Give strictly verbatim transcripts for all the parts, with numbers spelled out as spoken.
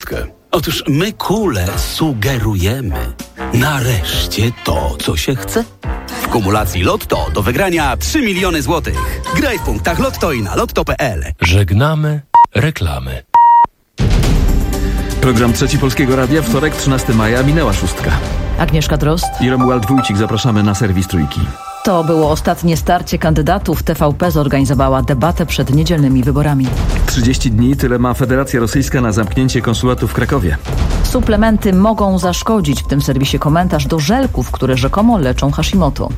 szóstkę. Otóż my, kule, sugerujemy nareszcie to, co się chce. W kumulacji Lotto do wygrania trzy miliony złotych. Graj w punktach Lotto i na lotto kropka p l. Żegnamy reklamy. Program Trzeci Polskiego Radia, wtorek, trzynastego maja, minęła szóstka. Agnieszka Drozd i Romuald Wójcik, zapraszamy na serwis Trójki. To było ostatnie starcie kandydatów. T V P zorganizowała debatę przed niedzielnymi wyborami. trzydzieści dni, tyle ma Federacja Rosyjska na zamknięcie konsulatu w Krakowie. Suplementy mogą zaszkodzić. W tym serwisie komentarz do żelków, które rzekomo leczą Hashimoto.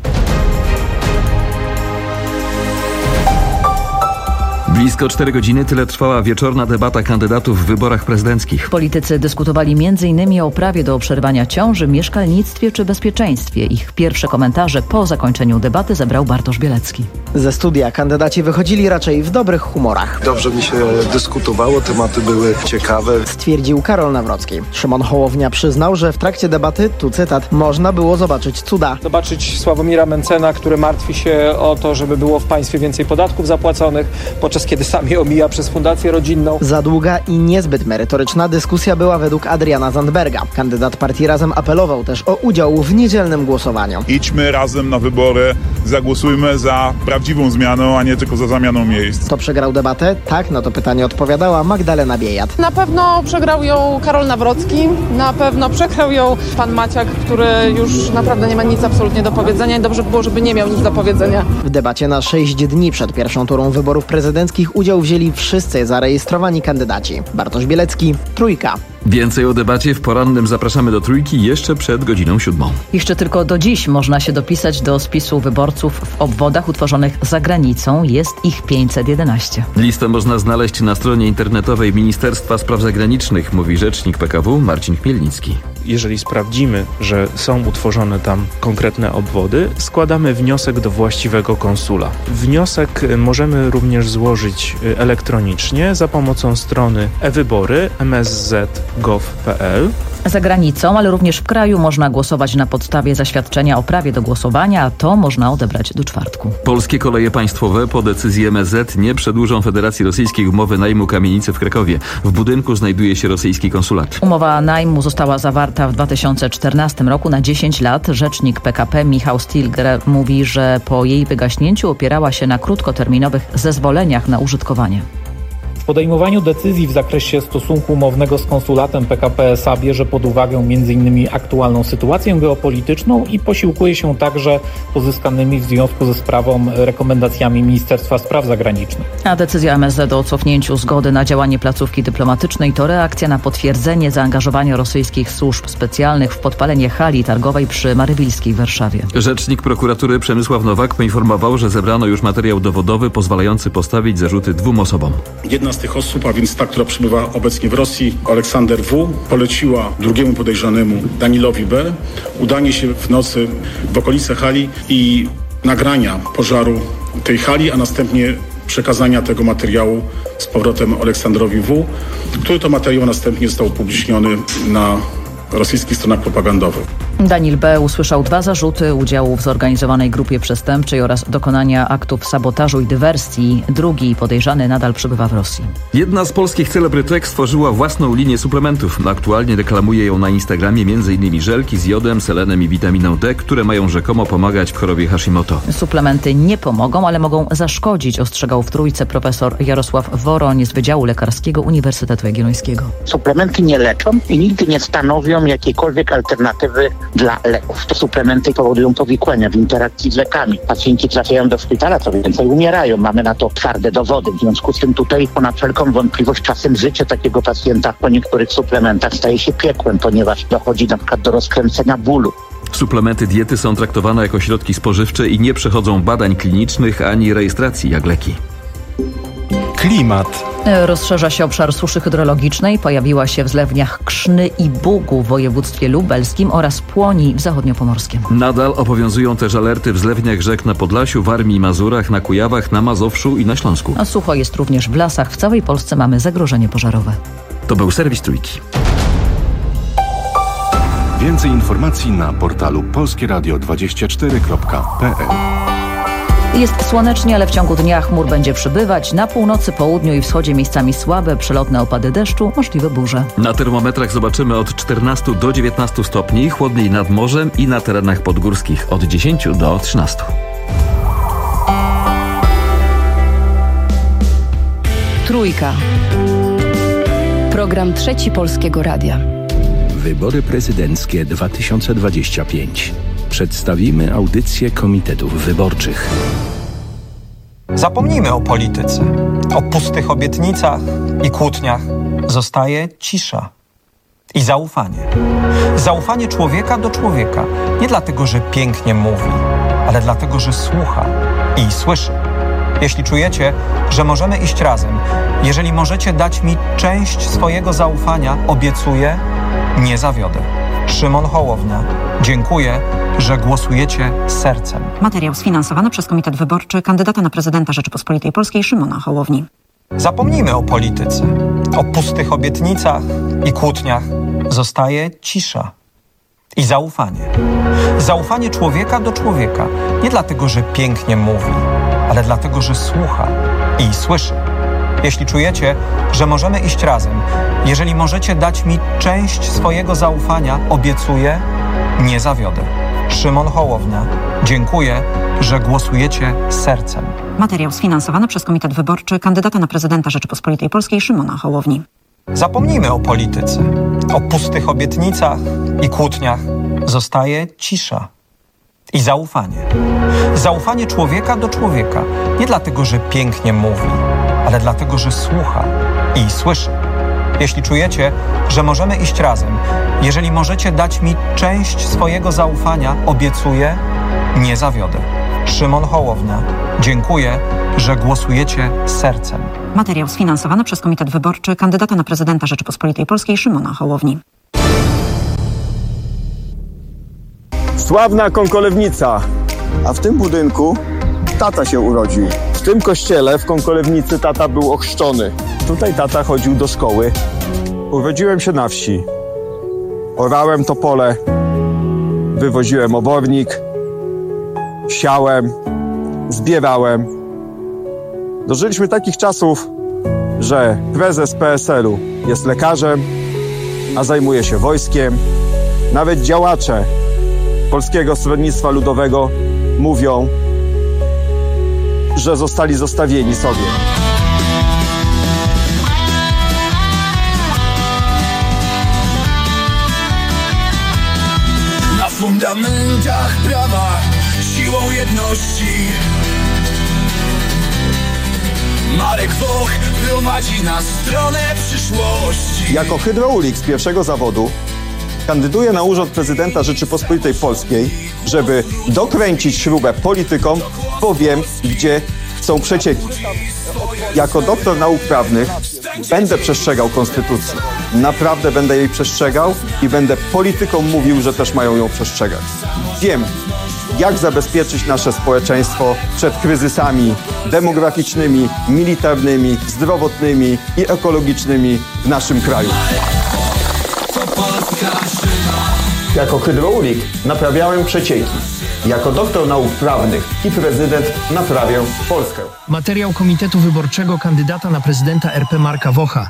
Blisko cztery godziny, tyle trwała wieczorna debata kandydatów w wyborach prezydenckich. Politycy dyskutowali między innymi o prawie do przerwania ciąży, mieszkalnictwie czy bezpieczeństwie. Ich pierwsze komentarze po zakończeniu debaty zebrał Bartosz Bielecki. Ze studia kandydaci wychodzili raczej w dobrych humorach. Dobrze mi się dyskutowało, tematy były ciekawe, stwierdził Karol Nawrocki. Szymon Hołownia przyznał, że w trakcie debaty, tu cytat, można było zobaczyć cuda. Zobaczyć Sławomira Mencena, który martwi się o to, żeby było w państwie więcej podatków zapłaconych, podczas kiedy sam je omija przez Fundację Rodzinną. Za długa i niezbyt merytoryczna dyskusja była według Adriana Zandberga. Kandydat partii Razem apelował też o udział w niedzielnym głosowaniu. Idźmy razem na wybory, zagłosujmy za prawdziwą zmianą, a nie tylko za zamianą miejsc. Kto przegrał debatę? Tak, na to pytanie odpowiadała Magdalena Biejat. Na pewno przegrał ją Karol Nawrocki, na pewno przegrał ją pan Maciak, który już naprawdę nie ma nic absolutnie do powiedzenia i dobrze by było, żeby nie miał nic do powiedzenia. W debacie na sześć dni przed pierwszą turą wyborów prezydenckich udział wzięli wszyscy zarejestrowani kandydaci. Bartosz Bielecki, Trójka. Więcej o debacie w porannym zapraszamy do Trójki jeszcze przed godziną siódmą. Jeszcze tylko do dziś można się dopisać do spisu wyborców w obwodach utworzonych za granicą. Jest ich pięćset jedenaście. Listę można znaleźć na stronie internetowej Ministerstwa Spraw Zagranicznych, mówi rzecznik P K W Marcin Chmielnicki. Jeżeli sprawdzimy, że są utworzone tam konkretne obwody, składamy wniosek do właściwego konsula. Wniosek możemy również złożyć elektronicznie za pomocą strony e-wybory m s z kropka gov kropka p l. Za granicą, ale również w kraju można głosować na podstawie zaświadczenia o prawie do głosowania, a to można odebrać do czwartku. Polskie Koleje Państwowe po decyzji M S Z nie przedłużą Federacji Rosyjskiej umowy najmu kamienicy w Krakowie. W budynku znajduje się rosyjski konsulat. Umowa najmu została zawarta w dwa tysiące czternastym roku na dziesięć lat. Rzecznik P K P Michał Stilger mówi, że po jej wygaśnięciu opierała się na krótkoterminowych zezwoleniach na użytkowanie. W podejmowaniu decyzji w zakresie stosunku umownego z konsulatem P K P S A bierze pod uwagę między innymi aktualną sytuację geopolityczną i posiłkuje się także pozyskanymi w związku ze sprawą rekomendacjami Ministerstwa Spraw Zagranicznych. A decyzja M S Z o cofnięciu zgody na działanie placówki dyplomatycznej to reakcja na potwierdzenie zaangażowania rosyjskich służb specjalnych w podpalenie hali targowej przy Marywilskiej w Warszawie. Rzecznik prokuratury Przemysław Nowak poinformował, że zebrano już materiał dowodowy pozwalający postawić zarzuty dwóm osobom. Jedna z tych osób, a więc ta, która przebywa obecnie w Rosji, Aleksander W., poleciła drugiemu podejrzanemu, Danilowi B., udanie się w nocy w okolice hali i nagrania pożaru tej hali, a następnie przekazania tego materiału z powrotem Aleksandrowi W., który to materiał następnie został upubliczniony na rosyjskich stronach propagandowych. Daniel B. usłyszał dwa zarzuty udziału w zorganizowanej grupie przestępczej oraz dokonania aktów sabotażu i dywersji. Drugi podejrzany nadal przebywa w Rosji. Jedna z polskich celebrytek stworzyła własną linię suplementów. Aktualnie reklamuje ją na Instagramie m.in. żelki z jodem, selenem i witaminą D, które mają rzekomo pomagać w chorobie Hashimoto. Suplementy nie pomogą, ale mogą zaszkodzić, ostrzegał w Trójce profesor Jarosław Woroń z Wydziału Lekarskiego Uniwersytetu Jagiellońskiego. Suplementy nie leczą i nigdy nie stanowią jakiejkolwiek alternatywy dla leków. Te suplementy powodują powikłania w interakcji z lekami. Pacjenci trafiają do szpitala, co więcej umierają. Mamy na to twarde dowody. W związku z tym tutaj ponad wszelką wątpliwość czasem życie takiego pacjenta po niektórych suplementach staje się piekłem, ponieważ dochodzi na przykład do rozkręcenia bólu. Suplementy diety są traktowane jako środki spożywcze i nie przechodzą badań klinicznych ani rejestracji jak leki. Klimat. Rozszerza się obszar suszy hydrologicznej. Pojawiła się w zlewniach Krzny i Bugu w województwie lubelskim oraz Płoni w zachodniopomorskim. Nadal obowiązują też alerty w zlewniach rzek na Podlasiu, Warmii i Mazurach, na Kujawach, na Mazowszu i na Śląsku. A sucho jest również w lasach. W całej Polsce mamy zagrożenie pożarowe. To był serwis Trójki. Więcej informacji na portalu polskieradio dwadzieścia cztery kropka p l. Jest słonecznie, ale w ciągu dnia chmur będzie przybywać. Na północy, południu i wschodzie miejscami słabe, przelotne opady deszczu, możliwe burze. Na termometrach zobaczymy od czternastu do dziewiętnastu stopni, chłodniej nad morzem i na terenach podgórskich od dziesięciu do trzynastu. Trójka. Program Trzeci Polskiego Radia. Wybory prezydenckie dwa tysiące dwadzieścia pięć. Przedstawimy audycję komitetów wyborczych. Zapomnijmy o polityce, o pustych obietnicach i kłótniach. Zostaje cisza i zaufanie. Zaufanie człowieka do człowieka. Nie dlatego, że pięknie mówi, ale dlatego, że słucha i słyszy. Jeśli czujecie, że możemy iść razem, jeżeli możecie dać mi część swojego zaufania, obiecuję, nie zawiodę. Szymon Hołownia. Dziękuję, że głosujecie sercem. Materiał sfinansowany przez Komitet Wyborczy kandydata na prezydenta Rzeczypospolitej Polskiej Szymona Hołowni. Zapomnijmy o polityce, o pustych obietnicach i kłótniach. Zostaje cisza i zaufanie. Zaufanie człowieka do człowieka. Nie dlatego, że pięknie mówi, ale dlatego, że słucha i słyszy. Jeśli czujecie, że możemy iść razem, jeżeli możecie dać mi część swojego zaufania, obiecuję, nie zawiodę. Szymon Hołownia. Dziękuję, że głosujecie sercem. Materiał sfinansowany przez Komitet Wyborczy kandydata na prezydenta Rzeczypospolitej Polskiej Szymona Hołowni. Zapomnijmy o polityce, o pustych obietnicach i kłótniach. Zostaje cisza i zaufanie. Zaufanie człowieka do człowieka. Nie dlatego, że pięknie mówi, ale dlatego, że słucha i słyszy. Jeśli czujecie, że możemy iść razem, jeżeli możecie dać mi część swojego zaufania, obiecuję, nie zawiodę. Szymon Hołownia. Dziękuję, że głosujecie sercem. Materiał sfinansowany przez Komitet Wyborczy kandydata na prezydenta Rzeczypospolitej Polskiej Szymona Hołowni. Sławna Kąkolewnica. A w tym budynku tata się urodził. W tym kościele w Kąkolewnicy tata był ochrzczony. Tutaj tata chodził do szkoły. Urodziłem się na wsi. Orałem to pole, wywoziłem obornik, siałem, zbierałem. Dożyliśmy takich czasów, że prezes P S L u jest lekarzem, a zajmuje się wojskiem. Nawet działacze Polskiego Stronnictwa Ludowego mówią, że zostali zostawieni sobie. Na fundamentach prawa, siłą jedności Marek Woch prowadzi na stronę przyszłości. Jako hydraulik z pierwszego zawodu kandyduję na urząd prezydenta Rzeczypospolitej Polskiej, żeby dokręcić śrubę politykom, bo wiem, gdzie chcą przecieki. Jako doktor nauk prawnych będę przestrzegał konstytucji. Naprawdę będę jej przestrzegał i będę politykom mówił, że też mają ją przestrzegać. Wiem, jak zabezpieczyć nasze społeczeństwo przed kryzysami demograficznymi, militarnymi, zdrowotnymi i ekologicznymi w naszym kraju. Jako hydraulik naprawiałem przecieki. Jako doktor nauk prawnych i prezydent naprawię Polskę. Materiał Komitetu Wyborczego kandydata na prezydenta R P Marka Wocha.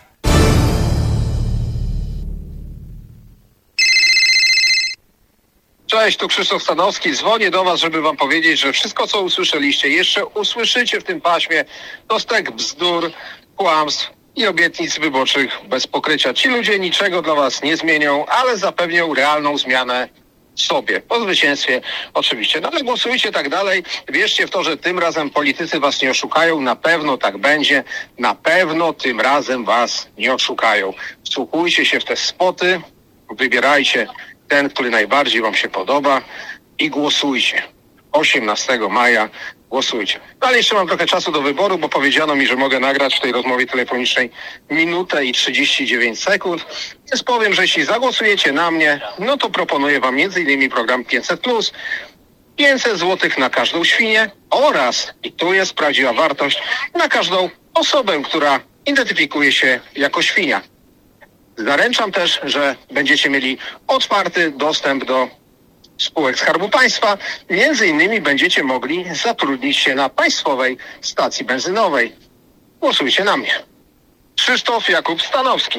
Cześć, tu Krzysztof Stanowski. Dzwonię do was, żeby wam powiedzieć, że wszystko, co usłyszeliście, jeszcze usłyszycie w tym paśmie, to stek bzdur, kłamstw i obietnic wyborczych bez pokrycia. Ci ludzie niczego dla was nie zmienią, ale zapewnią realną zmianę sobie. Po zwycięstwie oczywiście. No ale głosujcie tak dalej. Wierzcie w to, że tym razem politycy was nie oszukają. Na pewno tak będzie. Na pewno tym razem was nie oszukają. Wsłuchujcie się w te spoty. Wybierajcie ten, który najbardziej wam się podoba i głosujcie. osiemnastego maja głosujcie. No ale jeszcze mam trochę czasu do wyboru, bo powiedziano mi, że mogę nagrać w tej rozmowie telefonicznej minutę i trzydzieści dziewięć sekund. Więc powiem, że jeśli zagłosujecie na mnie, no to proponuję wam między innymi program pięćset plus, pięćset złotych na każdą świnię oraz, i tu jest prawdziwa wartość, na każdą osobę, która identyfikuje się jako świnia. Zaręczam też, że będziecie mieli otwarty dostęp do spółek Skarbu Państwa, między innymi będziecie mogli zatrudnić się na państwowej stacji benzynowej. Głosujcie na mnie. Krzysztof Jakub Stanowski.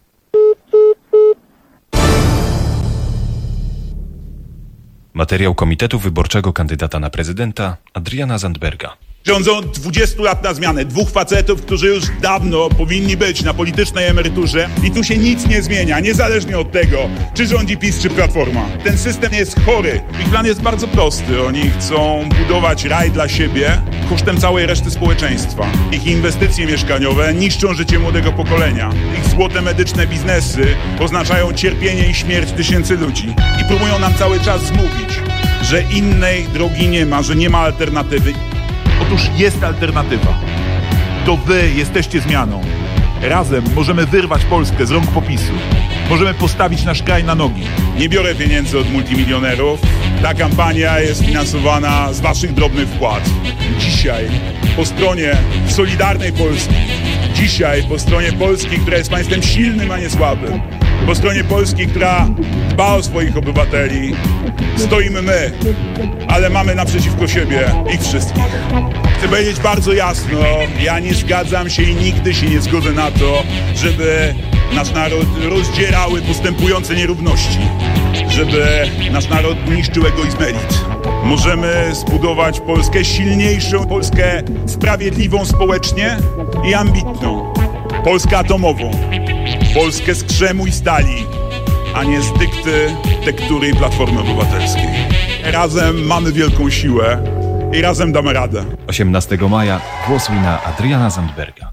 Materiał Komitetu Wyborczego kandydata na prezydenta Adriana Zandberga. Rządzą dwudziestu lat na zmianę. Dwóch facetów, którzy już dawno powinni być na politycznej emeryturze i tu się nic nie zmienia, niezależnie od tego, czy rządzi PiS, czy Platforma. Ten system jest chory. Ich plan jest bardzo prosty. Oni chcą budować raj dla siebie kosztem całej reszty społeczeństwa. Ich inwestycje mieszkaniowe niszczą życie młodego pokolenia. Ich złote medyczne biznesy oznaczają cierpienie i śmierć tysięcy ludzi. I próbują nam cały czas zmówić, że innej drogi nie ma, że nie ma alternatywy. Otóż jest alternatywa. To wy jesteście zmianą. Razem możemy wyrwać Polskę z rąk PO-PiSu. Możemy postawić nasz kraj na nogi. Nie biorę pieniędzy od multimilionerów. Ta kampania jest finansowana z waszych drobnych wpłat. Dzisiaj po stronie Solidarnej Polski, dzisiaj po stronie Polski, która jest państwem silnym, a nie słabym, po stronie Polski, która dba o swoich obywateli, stoimy my, ale mamy naprzeciwko siebie ich wszystkich. Chcę powiedzieć bardzo jasno, ja nie zgadzam się i nigdy się nie zgodzę na to, żeby nasz naród rozdzierały postępujące nierówności, żeby nasz naród niszczył egoizm elit. Możemy zbudować Polskę silniejszą, Polskę sprawiedliwą społecznie i ambitną. Polskę atomową, Polskę z krzemu i stali, a nie z dykty, tektury i Platformy Obywatelskiej. Razem mamy wielką siłę i razem damy radę. osiemnastego maja głosuj na Adriana Zandberga.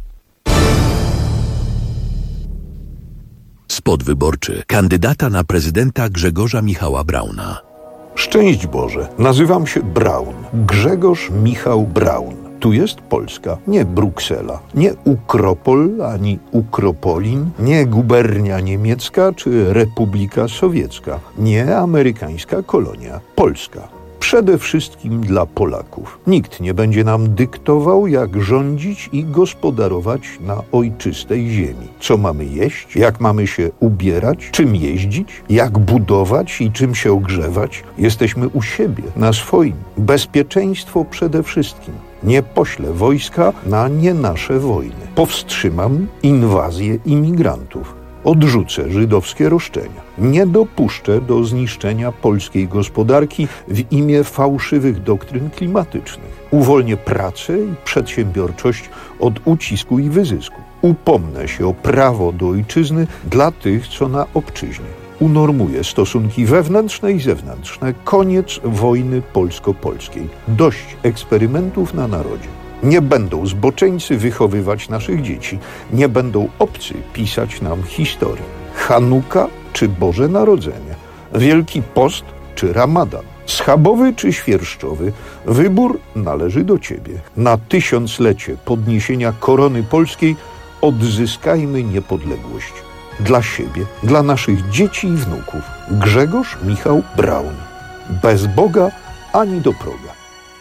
Spot wyborczy kandydata na prezydenta Grzegorza Michała Brauna. Szczęść Boże, nazywam się Braun, Grzegorz Michał Braun. Tu jest Polska, nie Bruksela, nie Ukropol ani Ukropolin, nie gubernia niemiecka czy Republika Sowiecka, nie amerykańska kolonia, Polska. Przede wszystkim dla Polaków. Nikt nie będzie nam dyktował, jak rządzić i gospodarować na ojczystej ziemi. Co mamy jeść, jak mamy się ubierać, czym jeździć, jak budować i czym się ogrzewać. Jesteśmy u siebie, na swoim. Bezpieczeństwo przede wszystkim. Nie poślę wojska na nie nasze wojny. Powstrzymam inwazję imigrantów. Odrzucę żydowskie roszczenia. Nie dopuszczę do zniszczenia polskiej gospodarki w imię fałszywych doktryn klimatycznych. Uwolnię pracę i przedsiębiorczość od ucisku i wyzysku. Upomnę się o prawo do ojczyzny dla tych, co na obczyźnie. Unormuję stosunki wewnętrzne i zewnętrzne. Koniec wojny polsko-polskiej. Dość eksperymentów na narodzie. Nie będą zboczeńcy wychowywać naszych dzieci. Nie będą obcy pisać nam historii. Chanuka czy Boże Narodzenie. Wielki Post czy Ramadan. Schabowy czy świerszczowy. Wybór należy do ciebie. Na tysiąclecie podniesienia korony polskiej odzyskajmy niepodległość. Dla siebie, dla naszych dzieci i wnuków. Grzegorz Michał Braun. Bez Boga ani do proga.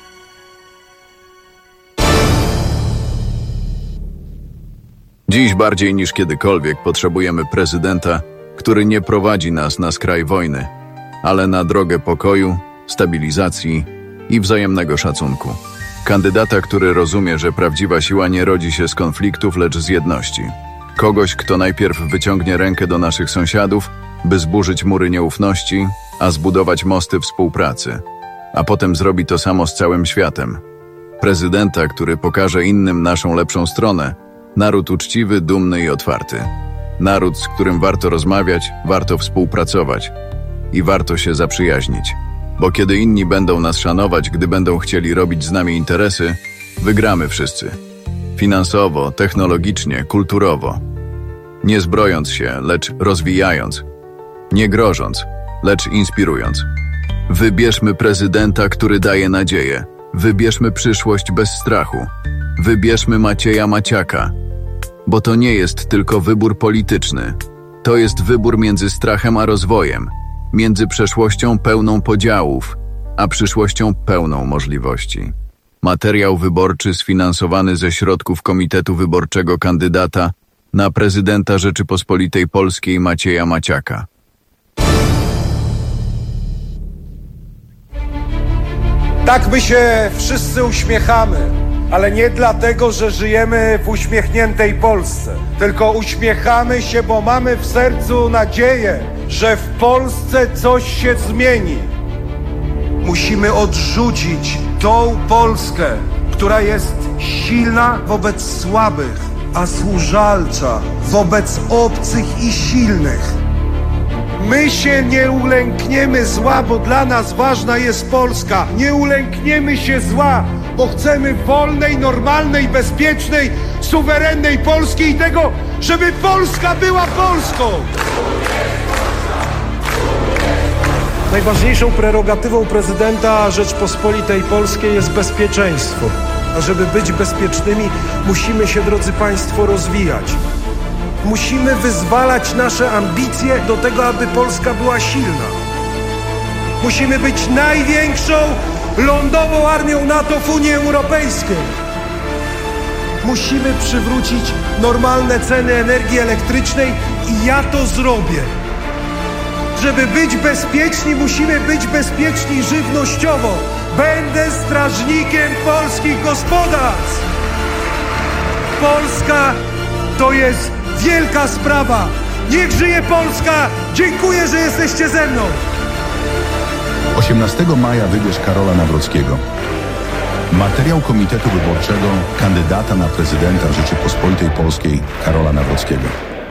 Dziś bardziej niż kiedykolwiek potrzebujemy prezydenta, który nie prowadzi nas na skraj wojny, ale na drogę pokoju, stabilizacji i wzajemnego szacunku. Kandydata, który rozumie, że prawdziwa siła nie rodzi się z konfliktów, lecz z jedności. Kogoś, kto najpierw wyciągnie rękę do naszych sąsiadów, by zburzyć mury nieufności, a zbudować mosty współpracy, a potem zrobi to samo z całym światem. Prezydenta, który pokaże innym naszą lepszą stronę, naród uczciwy, dumny i otwarty. Naród, z którym warto rozmawiać, warto współpracować i warto się zaprzyjaźnić. Bo kiedy inni będą nas szanować, gdy będą chcieli robić z nami interesy, wygramy wszyscy. Finansowo, technologicznie, kulturowo. Nie zbrojąc się, lecz rozwijając. Nie grożąc, lecz inspirując. Wybierzmy prezydenta, który daje nadzieję. Wybierzmy przyszłość bez strachu. Wybierzmy Macieja Maciaka. Bo to nie jest tylko wybór polityczny. To jest wybór między strachem a rozwojem. Między przeszłością pełną podziałów, a przyszłością pełną możliwości. Materiał wyborczy sfinansowany ze środków Komitetu Wyborczego kandydata na prezydenta Rzeczypospolitej Polskiej Macieja Maciaka. Tak my się wszyscy uśmiechamy, ale nie dlatego, że żyjemy w uśmiechniętej Polsce, tylko uśmiechamy się, bo mamy w sercu nadzieję, że w Polsce coś się zmieni. Musimy odrzucić tą Polskę, która jest silna wobec słabych, a służalcza wobec obcych i silnych. My się nie ulękniemy zła, bo dla nas ważna jest Polska. Nie ulękniemy się zła, bo chcemy wolnej, normalnej, bezpiecznej, suwerennej Polski i tego, żeby Polska była Polską. Najważniejszą prerogatywą prezydenta Rzeczpospolitej Polskiej jest bezpieczeństwo. A żeby być bezpiecznymi, musimy się, drodzy Państwo, rozwijać. Musimy wyzwalać nasze ambicje do tego, aby Polska była silna. Musimy być największą lądową armią NATO w Unii Europejskiej. Musimy przywrócić normalne ceny energii elektrycznej i ja to zrobię. Żeby być bezpieczni, musimy być bezpieczni żywnościowo. Będę strażnikiem polskich gospodarstw. Polska to jest wielka sprawa. Niech żyje Polska! Dziękuję, że jesteście ze mną. osiemnastego maja wybierz Karola Nawrockiego. Materiał Komitetu Wyborczego kandydata na prezydenta Rzeczypospolitej Polskiej Karola Nawrockiego.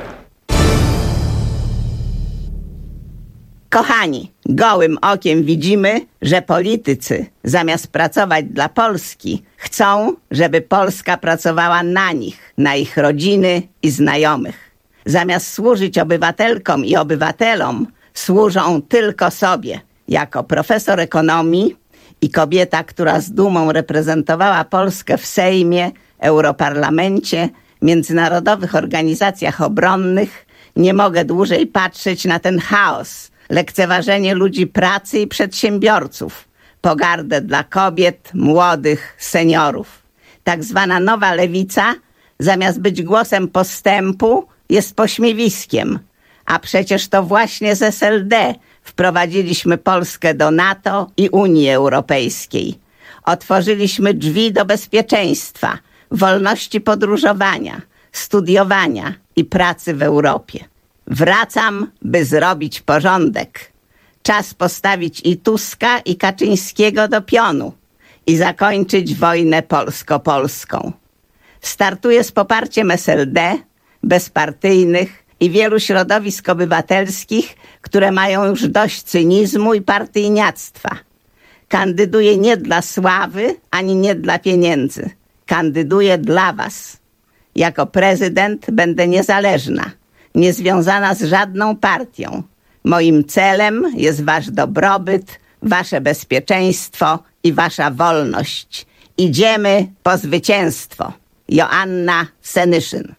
Kochani, gołym okiem widzimy, że politycy zamiast pracować dla Polski, chcą, żeby Polska pracowała na nich, na ich rodziny i znajomych. Zamiast służyć obywatelkom i obywatelom, służą tylko sobie. Jako profesor ekonomii i kobieta, która z dumą reprezentowała Polskę w Sejmie, Europarlamencie, międzynarodowych organizacjach obronnych, nie mogę dłużej patrzeć na ten chaos, lekceważenie ludzi pracy i przedsiębiorców, pogardę dla kobiet, młodych, seniorów. Tak zwana nowa lewica, zamiast być głosem postępu, jest pośmiewiskiem. A przecież to właśnie z S L D wprowadziliśmy Polskę do NATO i Unii Europejskiej. Otworzyliśmy drzwi do bezpieczeństwa, wolności podróżowania, studiowania i pracy w Europie. Wracam, by zrobić porządek. Czas postawić i Tuska, i Kaczyńskiego do pionu i zakończyć wojnę polsko-polską. Startuję z poparciem S L D, bezpartyjnych i wielu środowisk obywatelskich, które mają już dość cynizmu i partyjniactwa. Kandyduję nie dla sławy, ani nie dla pieniędzy. Kandyduję dla was. Jako prezydent będę niezależna, niezwiązana z żadną partią. Moim celem jest wasz dobrobyt, wasze bezpieczeństwo i wasza wolność. Idziemy po zwycięstwo. Joanna Senyszyn.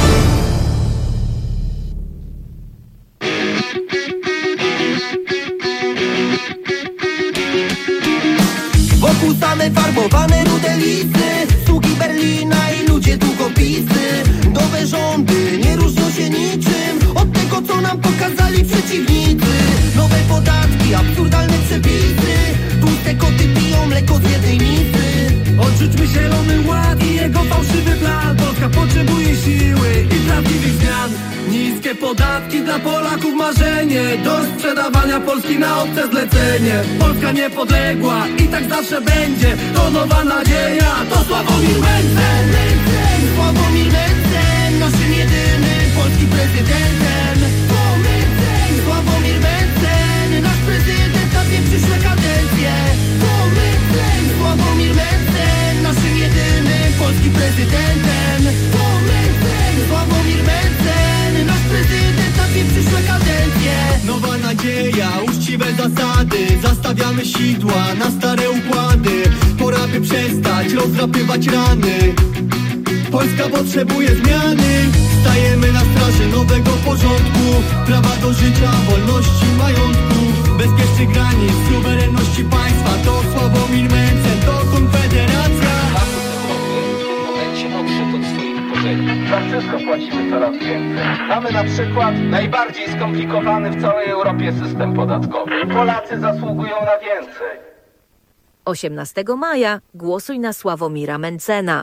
Wokół same farbowane rude listy, sługi Berlina i ludzie długopisy. Nowe rządy nie różnią się niczym od tego, co nam pokazali przeciwnicy. Nowe podatki, absurdalne przepisy, tłuste koty piją mleko z jednej misy. Odrzućmy zielony ład i jego fałszywy plan. Polska potrzebuje siły i prawdziwych zmian. Niskie podatki dla Polaków marzenie, do sprzedawania Polski na obce zlecenie. Polska niepodległa i tak zawsze będzie. To nowa nadzieja, to Sławomir Mencen. Sławomir Mencen, naszym jedynym polskim prezydentem. To Mencen, Sławomir Mencen, nasz prezydent na dwie przyszłe kadencje. To Mencen, Sławomir Mencen, naszym jedynym polskim prezydentem. To Mencen, Sławomir Mencen, nasz prezydent na dwie przyszłe kadencje. Nowa nadzieja, uczciwe zasady, zastawiamy sidła na stare układy. Pora by przestać rozdrapywać rany. Polska potrzebuje zmiany. Stajemy na straży nowego porządku, prawa do życia, wolności, majątku, bezpiecznych granic, suwerenności państwa. To Sławomir Mencen, to Konfederacja. W momencie odszedł od swoich korzeni. Za wszystko płacimy coraz więcej. Mamy na przykład najbardziej skomplikowany w całej Europie system podatkowy. Polacy zasługują na więcej. osiemnastego maja głosuj na Sławomira Mencena.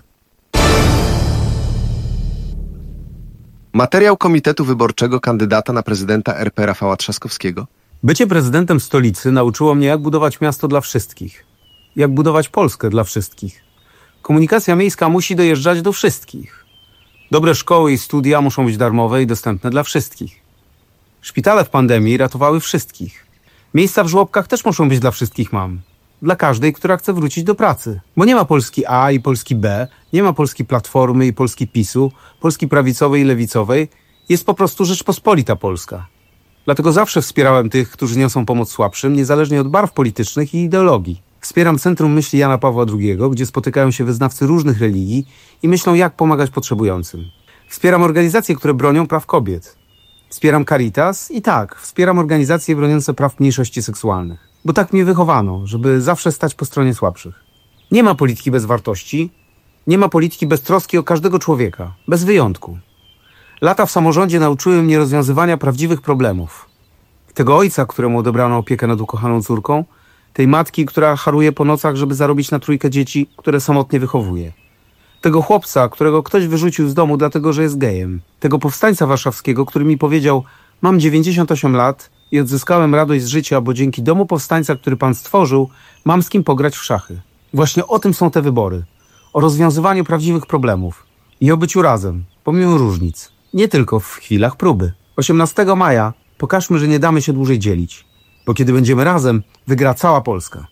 Materiał Komitetu Wyborczego kandydata na prezydenta R P Rafała Trzaskowskiego. Bycie prezydentem stolicy nauczyło mnie, jak budować miasto dla wszystkich. Jak budować Polskę dla wszystkich. Komunikacja miejska musi dojeżdżać do wszystkich. Dobre szkoły i studia muszą być darmowe i dostępne dla wszystkich. Szpitale w pandemii ratowały wszystkich. Miejsca w żłobkach też muszą być dla wszystkich mam. Dla każdej, która chce wrócić do pracy. Bo nie ma Polski A i Polski B, nie ma Polski Platformy i Polski PiSu, Polski prawicowej i lewicowej. Jest po prostu Rzeczpospolita Polska. Dlatego zawsze wspierałem tych, którzy niosą pomoc słabszym, niezależnie od barw politycznych i ideologii. Wspieram Centrum Myśli Jana Pawła drugiego, gdzie spotykają się wyznawcy różnych religii i myślą, jak pomagać potrzebującym. Wspieram organizacje, które bronią praw kobiet. Wspieram Caritas i tak, wspieram organizacje broniące praw mniejszości seksualnych. Bo tak mnie wychowano, żeby zawsze stać po stronie słabszych. Nie ma polityki bez wartości, nie ma polityki bez troski o każdego człowieka, bez wyjątku. Lata w samorządzie nauczyły mnie rozwiązywania prawdziwych problemów. Tego ojca, któremu odebrano opiekę nad ukochaną córką, tej matki, która haruje po nocach, żeby zarobić na trójkę dzieci, które samotnie wychowuje. Tego chłopca, którego ktoś wyrzucił z domu dlatego, że jest gejem. Tego powstańca warszawskiego, który mi powiedział: mam dziewięćdziesiąt osiem lat i odzyskałem radość z życia, bo dzięki domu powstańca, który pan stworzył, mam z kim pograć w szachy. Właśnie o tym są te wybory. O rozwiązywaniu prawdziwych problemów. I o byciu razem, pomimo różnic. Nie tylko w chwilach próby. osiemnastego maja pokażmy, że nie damy się dłużej dzielić. Bo kiedy będziemy razem, wygra cała Polska.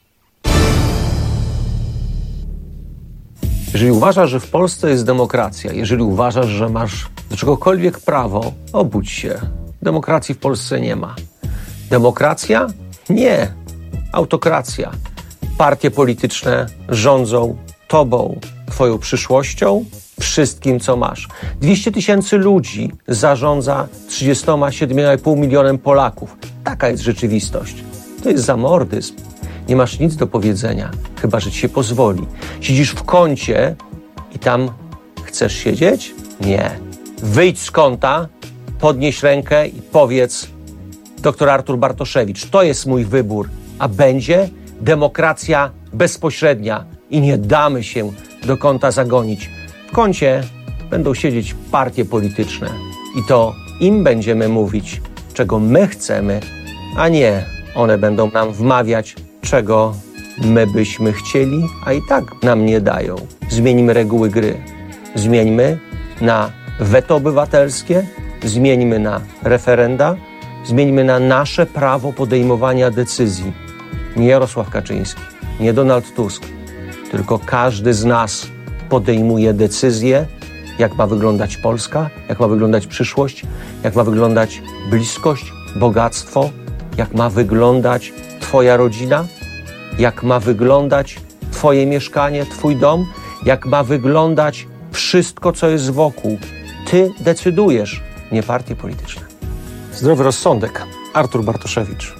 Jeżeli uważasz, że w Polsce jest demokracja, jeżeli uważasz, że masz do czegokolwiek prawo, obudź się. Demokracji w Polsce nie ma. Demokracja? Nie. Autokracja. Partie polityczne rządzą tobą, twoją przyszłością, wszystkim, co masz. dwieście tysięcy ludzi zarządza trzydziestoma siedmioma i pół milionem Polaków. Taka jest rzeczywistość. To jest zamordyzm. Nie masz nic do powiedzenia, chyba że ci się pozwoli. Siedzisz w kącie i tam chcesz siedzieć? Nie. Wyjdź z kąta, podnieś rękę i powiedz: doktor Artur Bartoszewicz, to jest mój wybór, a będzie demokracja bezpośrednia i nie damy się do kąta zagonić. W kącie będą siedzieć partie polityczne i to im będziemy mówić, czego my chcemy, a nie one będą nam wmawiać, czego my byśmy chcieli, a i tak nam nie dają. Zmieńmy reguły gry. Zmieńmy na weto obywatelskie, zmieńmy na referenda, zmieńmy na nasze prawo podejmowania decyzji. Nie Jarosław Kaczyński, nie Donald Tusk, tylko każdy z nas podejmuje decyzję, jak ma wyglądać Polska, jak ma wyglądać przyszłość, jak ma wyglądać bliskość, bogactwo, jak ma wyglądać twoja rodzina, jak ma wyglądać twoje mieszkanie, twój dom, jak ma wyglądać wszystko, co jest wokół. Ty decydujesz, nie partie polityczne. Zdrowy rozsądek. Artur Bartoszewicz.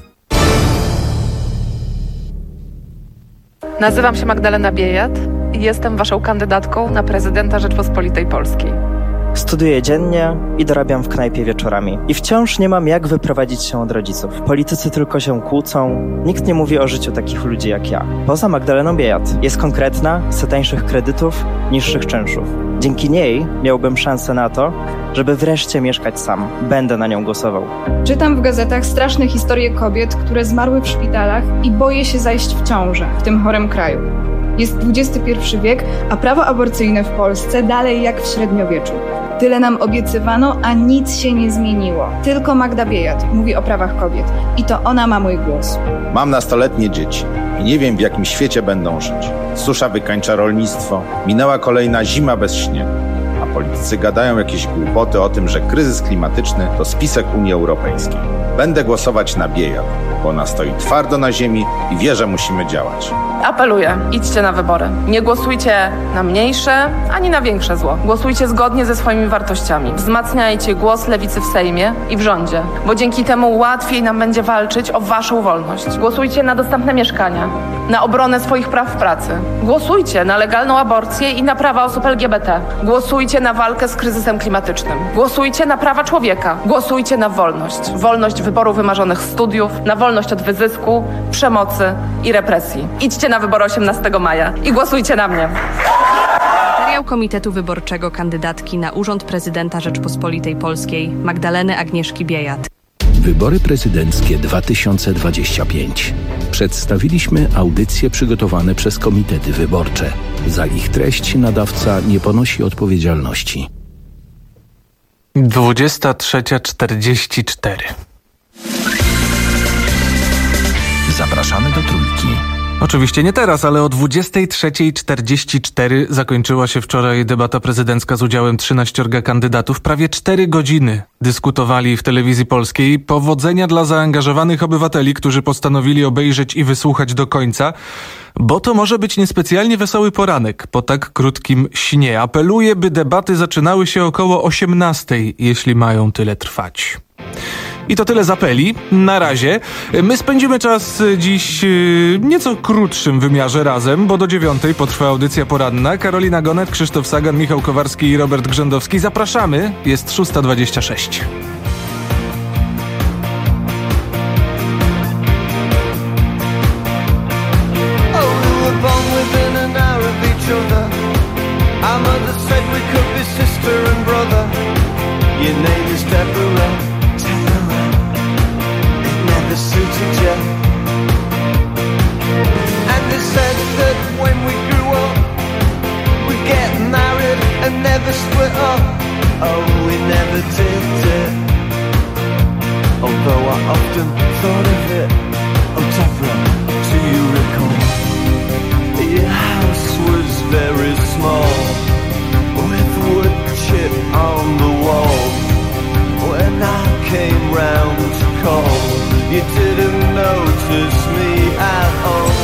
Nazywam się Magdalena Biejat i jestem waszą kandydatką na prezydenta Rzeczpospolitej Polskiej. Studiuję dziennie i dorabiam w knajpie wieczorami. I wciąż nie mam jak wyprowadzić się od rodziców. Politycy tylko się kłócą. Nikt nie mówi o życiu takich ludzi jak ja. Poza Magdaleną Biejat. Jest konkretna, chce tańszych kredytów, niższych czynszów. Dzięki niej miałbym szansę na to, żeby wreszcie mieszkać sam. Będę na nią głosował. Czytam w gazetach straszne historie kobiet, które zmarły w szpitalach i boję się zajść w ciążę w tym chorym kraju. Jest dwudziesty pierwszy wiek, a prawo aborcyjne w Polsce dalej jak w średniowieczu. Tyle nam obiecywano, a nic się nie zmieniło. Tylko Magda Biejat mówi o prawach kobiet i to ona ma mój głos. Mam nastoletnie dzieci i nie wiem, w jakim świecie będą żyć. Susza wykańcza rolnictwo, minęła kolejna zima bez śniegu, a politycy gadają jakieś głupoty o tym, że kryzys klimatyczny to spisek Unii Europejskiej. Będę głosować na Biejat, bo ona stoi twardo na ziemi i wie, że musimy działać. Apeluję, idźcie na wybory. Nie głosujcie na mniejsze, ani na większe zło. Głosujcie zgodnie ze swoimi wartościami. Wzmacniajcie głos lewicy w Sejmie i w rządzie, bo dzięki temu łatwiej nam będzie walczyć o waszą wolność. Głosujcie na dostępne mieszkania, na obronę swoich praw w pracy. Głosujcie na legalną aborcję i na prawa osób L G B T. Głosujcie na walkę z kryzysem klimatycznym. Głosujcie na prawa człowieka. Głosujcie na wolność. Wolność wyboru wymarzonych studiów, na wolność od wyzysku, przemocy i represji. Idźcie na wybory osiemnastego maja i głosujcie na mnie. Materiał Komitetu Wyborczego kandydatki na urząd prezydenta Rzeczpospolitej Polskiej Magdaleny Agnieszki Biejat. Wybory prezydenckie dwa tysiące dwudziesty piąty. Przedstawiliśmy audycje przygotowane przez komitety wyborcze. Za ich treść nadawca nie ponosi odpowiedzialności. dwudziesta trzecia czterdzieści cztery. Zapraszamy do Trójki. Oczywiście nie teraz, ale o dwudziesta trzecia czterdzieści cztery zakończyła się wczoraj debata prezydencka z udziałem trzynaściorga kandydatów. Prawie cztery godziny dyskutowali w telewizji polskiej. Powodzenia dla zaangażowanych obywateli, którzy postanowili obejrzeć i wysłuchać do końca, bo to może być niespecjalnie wesoły poranek po tak krótkim śnie. Apeluję, by debaty zaczynały się około osiemnastej, jeśli mają tyle trwać. I to tyle z apeli. Na razie. My spędzimy czas dziś yy, nieco krótszym wymiarze razem, bo do dziewiątej potrwa audycja poranna. Karolina Gonet, Krzysztof Sagan, Michał Kowarski i Robert Grzędowski. Zapraszamy. Jest szósta dwadzieścia sześć. Suited you. And they said that when we grew up we'd get married and never split up. Oh, we never did it, although I often thought of it. Oh, Deborah, do you recall? Your house was very small, with wood chip on the wall. When I came round to call, you didn't notice me at all.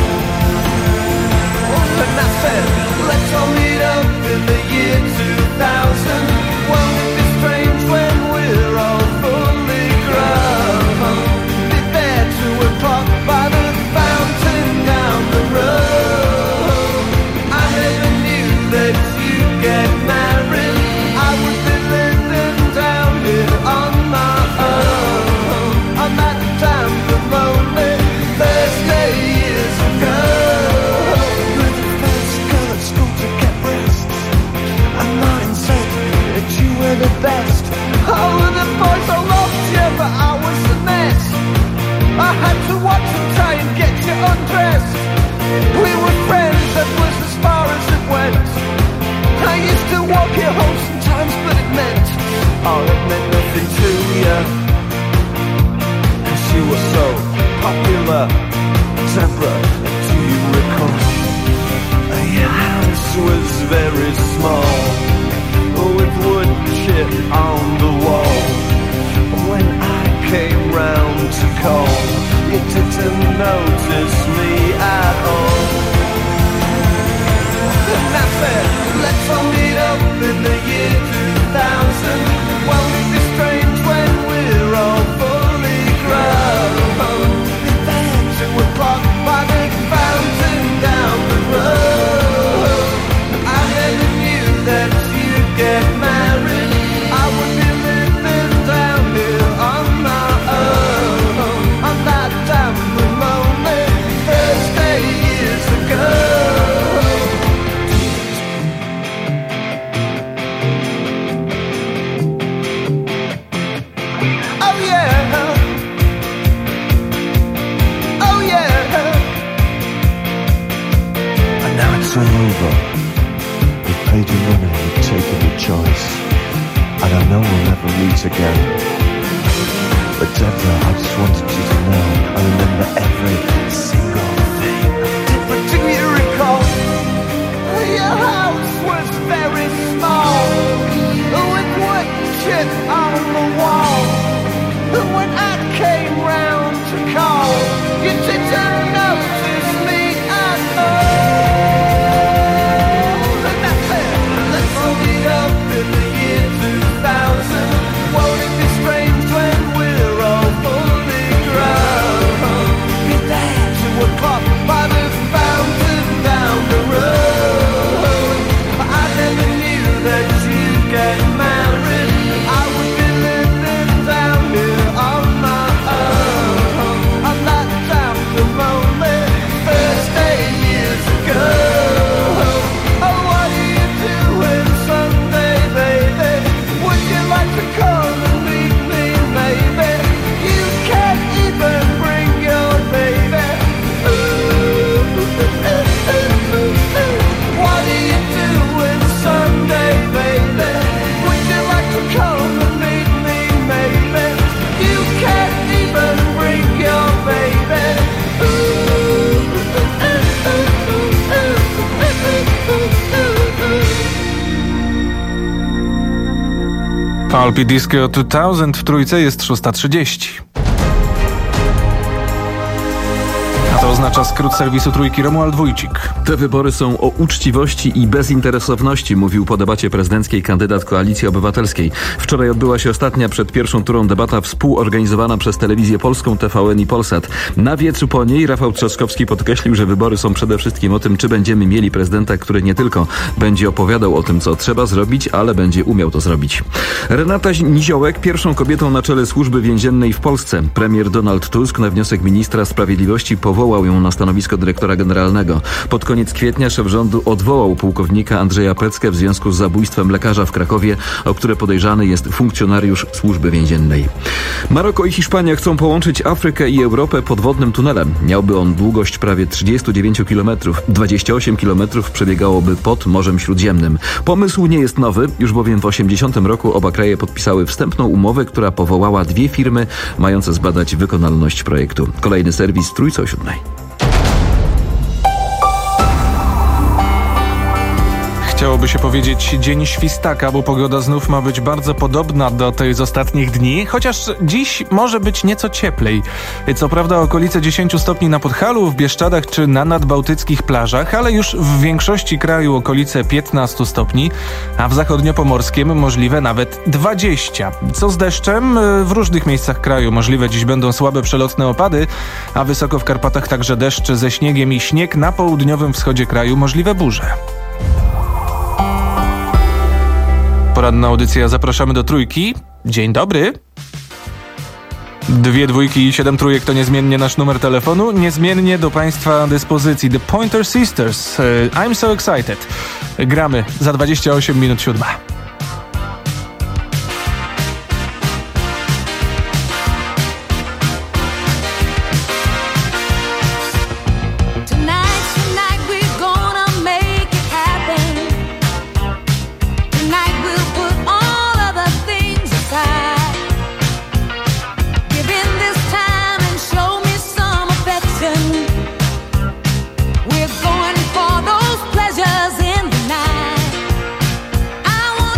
And I said, let's all meet up in the year two thousand. Won't it be strange when we're all fully grown? Be there two o'clock by the fountain down the road. I never knew that you'd get married. I would be living down here on my own. On that time the lonely Thursday years ago. You're the first girl at school to get rest, and Martin said that you were the best. Oh, the boys all loved you, but I was a mess. I had to watch and try and get you undressed. We were friends, that was as far as it went. I used to walk you home sometimes, but it meant, oh, it meant nothing to you. You were so popular, Deborah, do you recall? Your house was very small, with wood chip on the wall. When I came round to call, you didn't notice me at all. And I said, let's all meet up in the year two thousand. Won't it be strange when we're all fully grown? Be there two o'clock by the fountain down the road. I never knew that you'd get married. I would be living down here on my own. On that damn lonely Thursday years ago. All over. We've paid your money, we've taken your choice, and I know we'll never meet again. But Deborah, I just wanted you to know I remember every single thing. Deborah, do you recall? Your house was very small, with wood chip on the wall. And when I came round to call, you didn't notice me at all. In the year two thousand, won't it be strange when we're all fully grown? Be there two o'clock by the fountain down the road. I never knew that you'd get married. I would be living down here on my own. Pulpy Disco dwa tysiące w Trójce jest szósta trzydzieści. A to oznacza skrót serwisu Trójki Romuald Wójcik. Te wybory są o uczciwości i bezinteresowności, mówił po debacie prezydenckiej kandydat Koalicji Obywatelskiej. Wczoraj odbyła się ostatnia przed pierwszą turą debata współorganizowana przez Telewizję Polską, T V N i Polsat. Na wiecu po niej Rafał Trzaskowski podkreślił, że wybory są przede wszystkim o tym, czy będziemy mieli prezydenta, który nie tylko będzie opowiadał o tym, co trzeba zrobić, ale będzie umiał to zrobić. Renata Niziołek, pierwszą kobietą na czele służby więziennej w Polsce. Premier Donald Tusk na wniosek ministra sprawiedliwości powołał ją na stanowisko dyrektora generalnego. Pod koniec kwietnia szef rządu odwołał pułkownika Andrzeja Peckę w związku z zabójstwem lekarza w Krakowie, o które podejrzany jest funkcjonariusz służby więziennej. Maroko i Hiszpania chcą połączyć Afrykę i Europę podwodnym tunelem. Miałby on długość prawie trzydzieści dziewięć kilometrów. dwadzieścia osiem kilometrów przebiegałoby pod Morzem Śródziemnym. Pomysł nie jest nowy, już bowiem w osiemdziesiątym roku oba kraje podpisały wstępną umowę, która powołała dwie firmy mające zbadać wykonalność projektu. Kolejny serwis Trójce o siódmej. Chciałoby się powiedzieć dzień świstaka, bo pogoda znów ma być bardzo podobna do tej z ostatnich dni, chociaż dziś może być nieco cieplej. Co prawda okolice dziesięć stopni na Podhalu, w Bieszczadach czy na nadbałtyckich plażach, ale już w większości kraju okolice piętnaście stopni, a w zachodniopomorskim możliwe nawet dwadzieścia. Co z deszczem? W różnych miejscach kraju możliwe dziś będą słabe przelotne opady, a wysoko w Karpatach także deszcz ze śniegiem i śnieg, na południowym wschodzie kraju możliwe burze. Poranna audycja, zapraszamy do Trójki. Dzień dobry. Dwie dwójki i siedem trójek to niezmiennie nasz numer telefonu, niezmiennie do Państwa dyspozycji. The Pointer Sisters, I'm So Excited. Gramy za dwadzieścia osiem minut siódma. We're going for those pleasures in the night. I want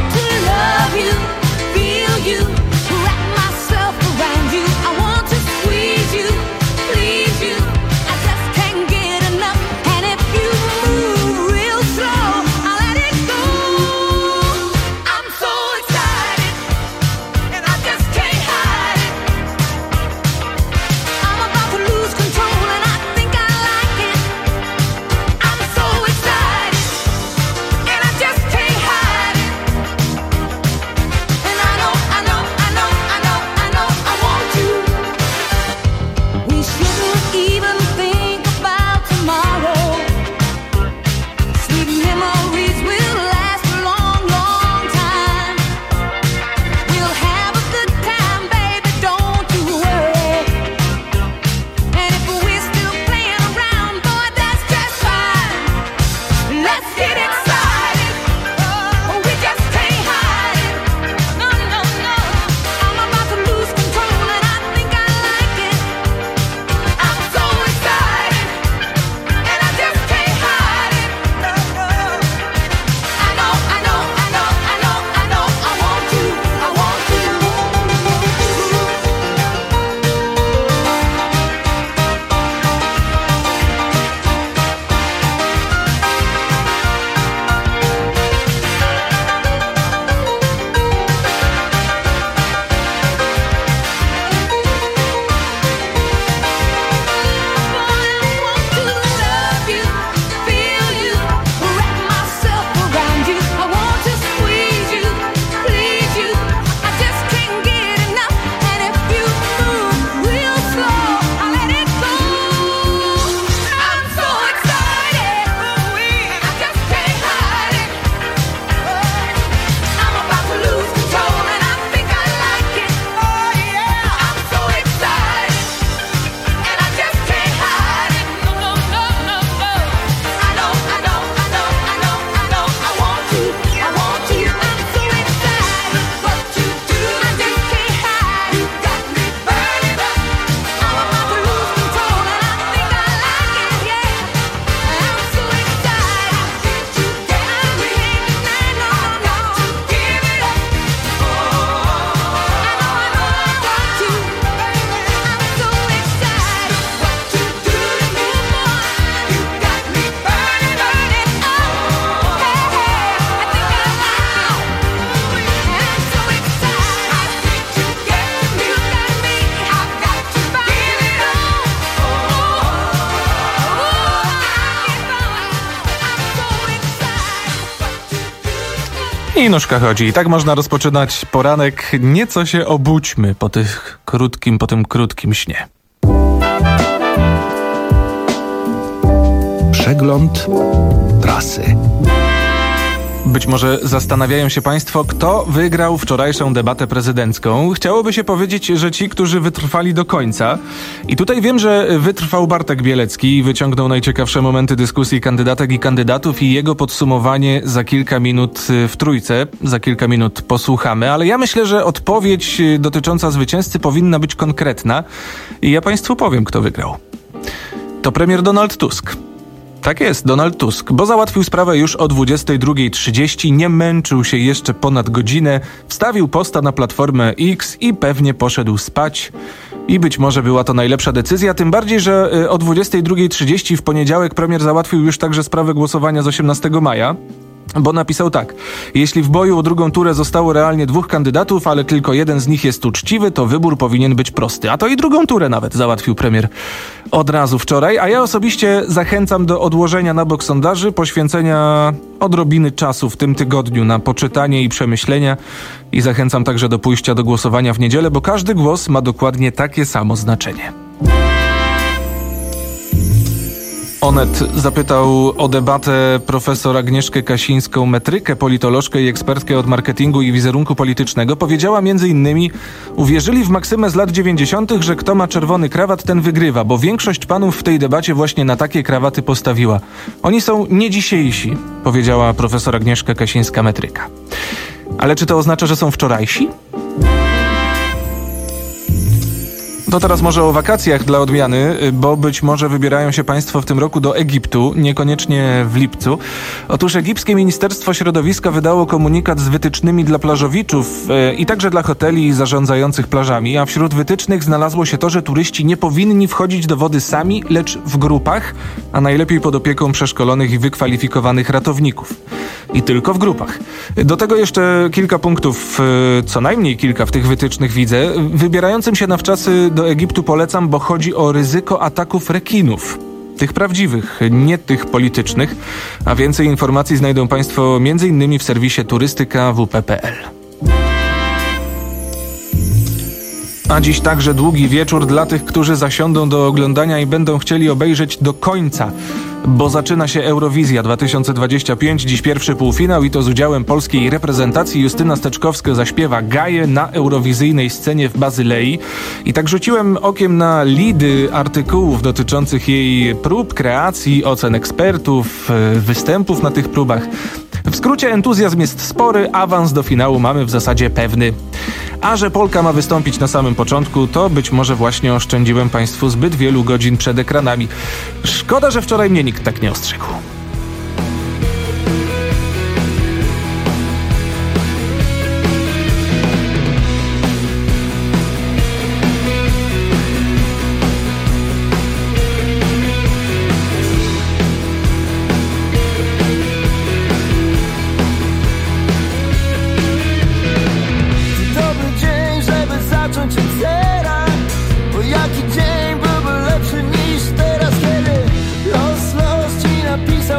I nóżka chodzi. I tak można rozpoczynać poranek. Nieco się obudźmy po tych krótkim, po tym krótkim śnie. Przegląd prasy. Być może zastanawiają się Państwo, kto wygrał wczorajszą debatę prezydencką. Chciałoby się powiedzieć, że ci, którzy wytrwali do końca. I tutaj wiem, że wytrwał Bartek Bielecki i wyciągnął najciekawsze momenty dyskusji kandydatek i kandydatów i jego podsumowanie za kilka minut w Trójce. Za kilka minut posłuchamy, ale ja myślę, że odpowiedź dotycząca zwycięzcy powinna być konkretna. I ja Państwu powiem, kto wygrał. To premier Donald Tusk. Tak jest, Donald Tusk, bo załatwił sprawę już o dwudziestej drugiej trzydzieści, nie męczył się jeszcze ponad godzinę, wstawił posta na Platformę X i pewnie poszedł spać. I być może była to najlepsza decyzja, tym bardziej, że o dwudziestej drugiej trzydzieści w poniedziałek premier załatwił już także sprawę głosowania z osiemnastego maja. Bo napisał tak: jeśli w boju o drugą turę zostało realnie dwóch kandydatów, ale tylko jeden z nich jest uczciwy, to wybór powinien być prosty. A to i drugą turę nawet załatwił premier od razu wczoraj, a ja osobiście zachęcam do odłożenia na bok sondaży, poświęcenia odrobiny czasu w tym tygodniu na poczytanie i przemyślenia i zachęcam także do pójścia do głosowania w niedzielę, bo każdy głos ma dokładnie takie samo znaczenie. Onet zapytał o debatę profesor Agnieszkę Kasińską, metrykę, politolożkę i ekspertkę od marketingu i wizerunku politycznego. Powiedziała między innymi: uwierzyli w maksymę z lat dziewięćdziesiątych, że kto ma czerwony krawat, ten wygrywa, bo większość panów w tej debacie właśnie na takie krawaty postawiła. Oni są nie dzisiejsi, powiedziała profesor Agnieszka Kasińska, metryka. Ale czy to oznacza, że są wczorajsi? To teraz może o wakacjach dla odmiany, bo być może wybierają się Państwo w tym roku do Egiptu, niekoniecznie w lipcu. Otóż egipskie Ministerstwo Środowiska wydało komunikat z wytycznymi dla plażowiczów e, i także dla hoteli zarządzających plażami, a wśród wytycznych znalazło się to, że turyści nie powinni wchodzić do wody sami, lecz w grupach, a najlepiej pod opieką przeszkolonych i wykwalifikowanych ratowników. I tylko w grupach. Do tego jeszcze kilka punktów, e, co najmniej kilka w tych wytycznych widzę. Wybierającym się na wczasy do Egiptu polecam, bo chodzi o ryzyko ataków rekinów. Tych prawdziwych, nie tych politycznych. A więcej informacji znajdą Państwo między innymi w serwisie turystyka w p kropka p l. A dziś także długi wieczór dla tych, którzy zasiądą do oglądania i będą chcieli obejrzeć do końca, bo zaczyna się Eurowizja dwa tysiące dwadzieścia pięć, dziś pierwszy półfinał i to z udziałem polskiej reprezentacji. Justyna Steczkowska zaśpiewa Gaję na eurowizyjnej scenie w Bazylei. I tak rzuciłem okiem na lidy artykułów dotyczących jej prób, kreacji, ocen ekspertów, występów na tych próbach. W skrócie entuzjazm jest spory, awans do finału mamy w zasadzie pewny. A że Polka ma wystąpić na samym początku, to być może właśnie oszczędziłem Państwu zbyt wielu godzin przed ekranami. Szkoda, że wczoraj mnie nikt tak nie ostrzegł. Pisał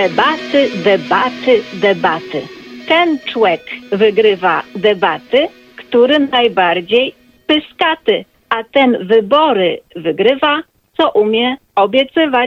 debaty, debaty, debaty. Ten człek wygrywa debaty, który najbardziej pyskaty, a ten wybory wygrywa, co umie obiecywać.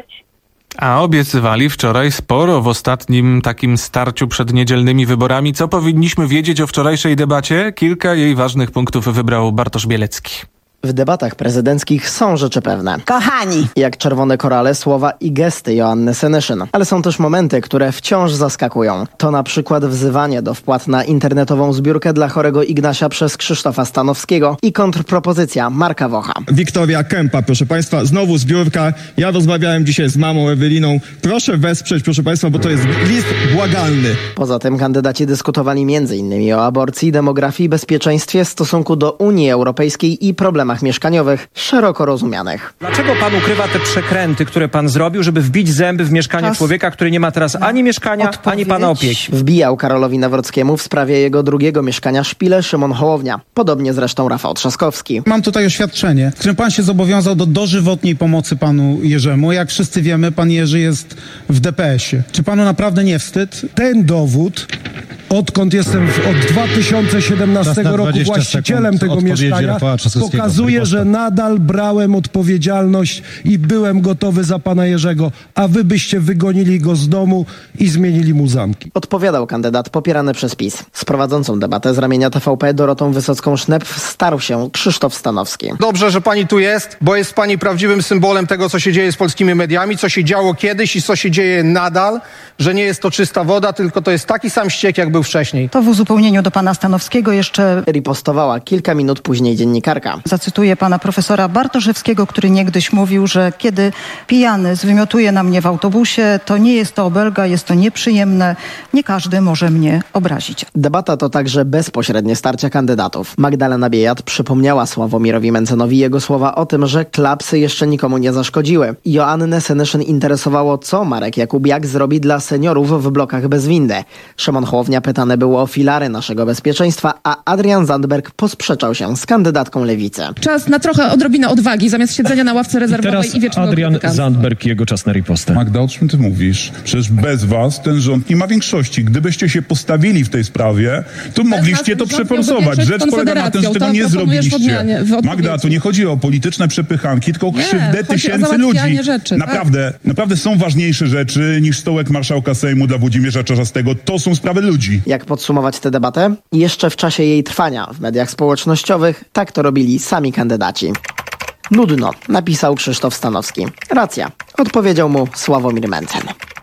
A obiecywali wczoraj sporo w ostatnim takim starciu przed niedzielnymi wyborami. Co powinniśmy wiedzieć o wczorajszej debacie? Kilka jej ważnych punktów wybrał Bartosz Bielecki. W debatach prezydenckich są rzeczy pewne. Kochani! Jak czerwone korale, słowa i gesty Joanny Senyszyn. Ale są też momenty, które wciąż zaskakują. To na przykład wzywanie do wpłat na internetową zbiórkę dla chorego Ignasia przez Krzysztofa Stanowskiego i kontrpropozycja Marka Wocha. Wiktoria Kępa, proszę Państwa, znowu zbiórka. Ja rozmawiałem dzisiaj z mamą Eweliną. Proszę wesprzeć, proszę Państwa, bo to jest list błagalny. Poza tym kandydaci dyskutowali między innymi o aborcji, demografii, bezpieczeństwie, stosunku do Unii Europejskiej i problemach mieszkaniowych szeroko rozumianych. Dlaczego pan ukrywa te przekręty, które pan zrobił, żeby wbić zęby w mieszkanie Czas. człowieka, który nie ma teraz ani mieszkania, Odpowiedź. ani pana opieki? Wbijał Karolowi Nawrockiemu w sprawie jego drugiego mieszkania Szpile Szymon Hołownia. Podobnie zresztą Rafał Trzaskowski. Mam tutaj oświadczenie, w którym pan się zobowiązał do dożywotniej pomocy panu Jerzemu. Jak wszyscy wiemy, pan Jerzy jest w D P S-ie. Czy panu naprawdę nie wstyd? Ten dowód, odkąd jestem w, od dwa tysiące siedemnastego roku właścicielem tego mieszkania, pokazuje, że nadal brałem odpowiedzialność i byłem gotowy za pana Jerzego, a wy byście wygonili go z domu i zmienili mu zamki. Odpowiadał kandydat popierany przez PiS. Z prowadzącą debatę z ramienia T V P Dorotą Wysocką-Sznepf starł się Krzysztof Stanowski. Dobrze, że pani tu jest, bo jest pani prawdziwym symbolem tego, co się dzieje z polskimi mediami, co się działo kiedyś i co się dzieje nadal, że nie jest to czysta woda, tylko to jest taki sam ściek, jak był wcześniej. To w uzupełnieniu do pana Stanowskiego jeszcze ripostowała kilka minut później dziennikarka. Zacytuję pana profesora Bartoszewskiego, który niegdyś mówił, że kiedy pijany zwymiotuje na mnie w autobusie, to nie jest to obelga, jest to nieprzyjemne. Nie każdy może mnie obrazić. Debata to także bezpośrednie starcia kandydatów. Magdalena Biejat przypomniała Sławomirowi Mentzenowi jego słowa o tym, że klapsy jeszcze nikomu nie zaszkodziły. Joannę Senyszyn interesowało, co Marek Jakubiak zrobi dla seniorów w blokach bez windy. Szymon Hołownia pytany był o filary naszego bezpieczeństwa, a Adrian Zandberg posprzeczał się z kandydatką Lewicy. Czas na trochę odrobinę odwagi, zamiast siedzenia na ławce rezerwowej i, i wiecznego Adrian krytyka. Zandberg i jego czas na ripostę. Magda, o czym ty mówisz? Przecież bez was ten rząd nie ma większości. Gdybyście się postawili w tej sprawie, to bez mogliście to przeforsować. Rzecz polega na tym, że tego nie zrobiliście. Odmianie, Magda, to nie chodzi o polityczne przepychanki, tylko o krzywdę tysięcy ludzi. Rzeczy, naprawdę, tak? naprawdę są ważniejsze rzeczy niż stołek marszałka Sejmu dla Włodzimierza Czarzastego. To są sprawy ludzi. Jak podsumować tę debatę? Jeszcze w czasie jej trwania w mediach społecznościowych tak to robili sami kandydaci. Nudno, napisał Krzysztof Stanowski. Racja, odpowiedział mu Sławomir Mentzen.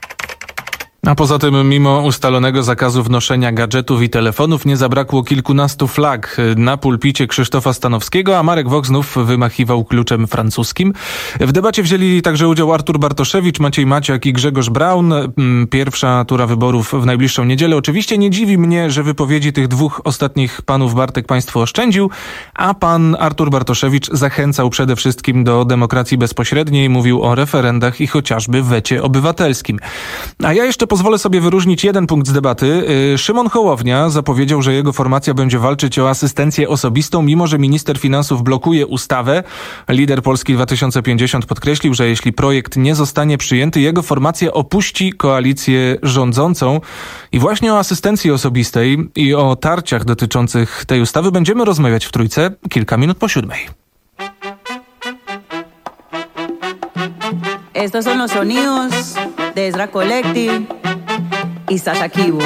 A poza tym, mimo ustalonego zakazu wnoszenia gadżetów i telefonów, nie zabrakło kilkunastu flag na pulpicie Krzysztofa Stanowskiego, a Marek Woch znów wymachiwał kluczem francuskim. W debacie wzięli także udział Artur Bartoszewicz, Maciej Maciak i Grzegorz Braun. Pierwsza tura wyborów w najbliższą niedzielę. Oczywiście nie dziwi mnie, że wypowiedzi tych dwóch ostatnich panów Bartek państwu oszczędził, a pan Artur Bartoszewicz zachęcał przede wszystkim do demokracji bezpośredniej, mówił o referendach i chociażby wecie obywatelskim. A ja jeszcze pozwolę sobie wyróżnić jeden punkt z debaty. Szymon Hołownia zapowiedział, że jego formacja będzie walczyć o asystencję osobistą, mimo że minister finansów blokuje ustawę. Lider Polski dwa tysiące pięćdziesiąt podkreślił, że jeśli projekt nie zostanie przyjęty, jego formacja opuści koalicję rządzącą. I właśnie o asystencji osobistej i o tarciach dotyczących tej ustawy będziemy rozmawiać w Trójce kilka minut po siódmej. Estos son los sonidos de Ezra Collective y Sasha Kibu.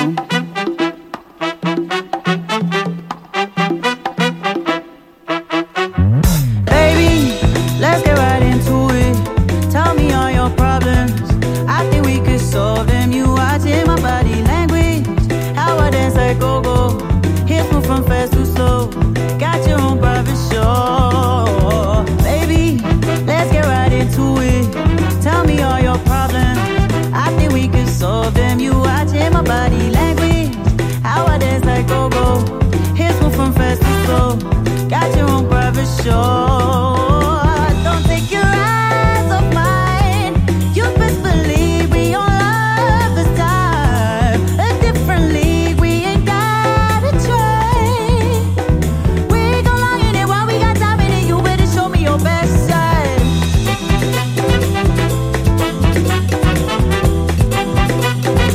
Baby, let's get right into it. Tell me all your problems. I think we could solve them. You watching my body language. How I dance like go-go. Hits move from fast to slow. Got your own private show. Baby, let's get right into it. Tell me all your problems. I think we could solve them. You watching my body language. How I dance like go-go. Hits move from fast to slow. Got your own private show. Don't take your eyes off mine. You best believe we on love this time. A different league, we ain't gotta try. We go long in it while we got time in it. You better show me your best side.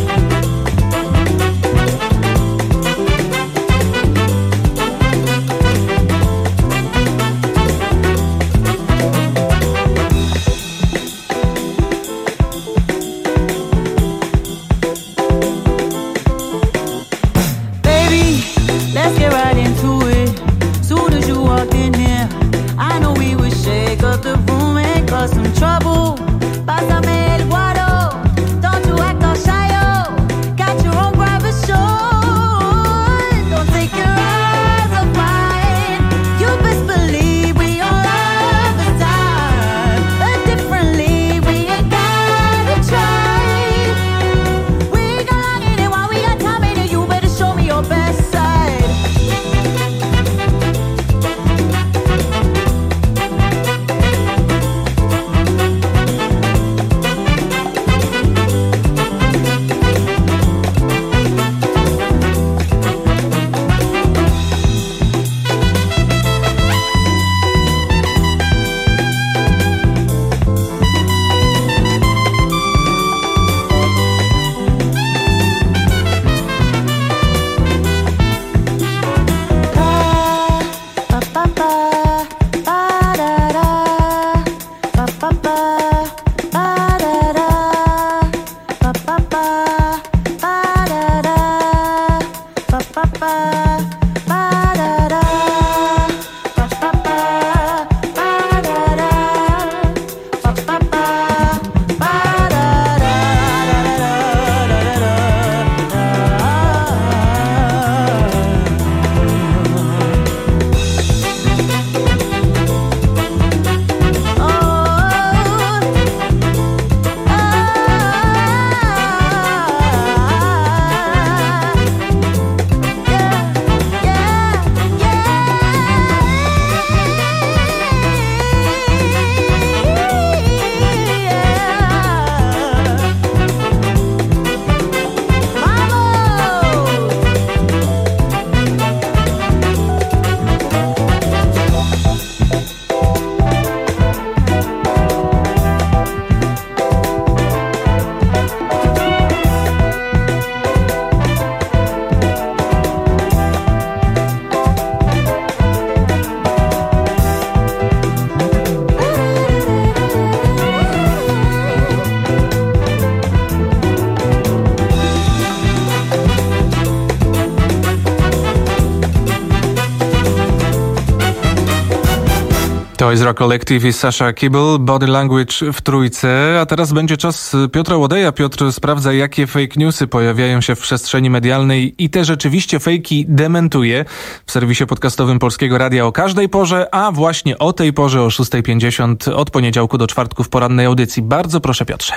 Toys Rock Collective i Sasha Kibble, Body Language w trójce. A teraz będzie czas Piotra Łodeja. Piotr sprawdza, jakie fake newsy pojawiają się w przestrzeni medialnej i te rzeczywiście fejki dementuje w serwisie podcastowym Polskiego Radia o każdej porze, a właśnie o tej porze o szósta pięćdziesiąt od poniedziałku do czwartku w porannej audycji. Bardzo proszę, Piotrze.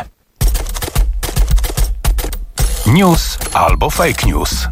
News albo fake news.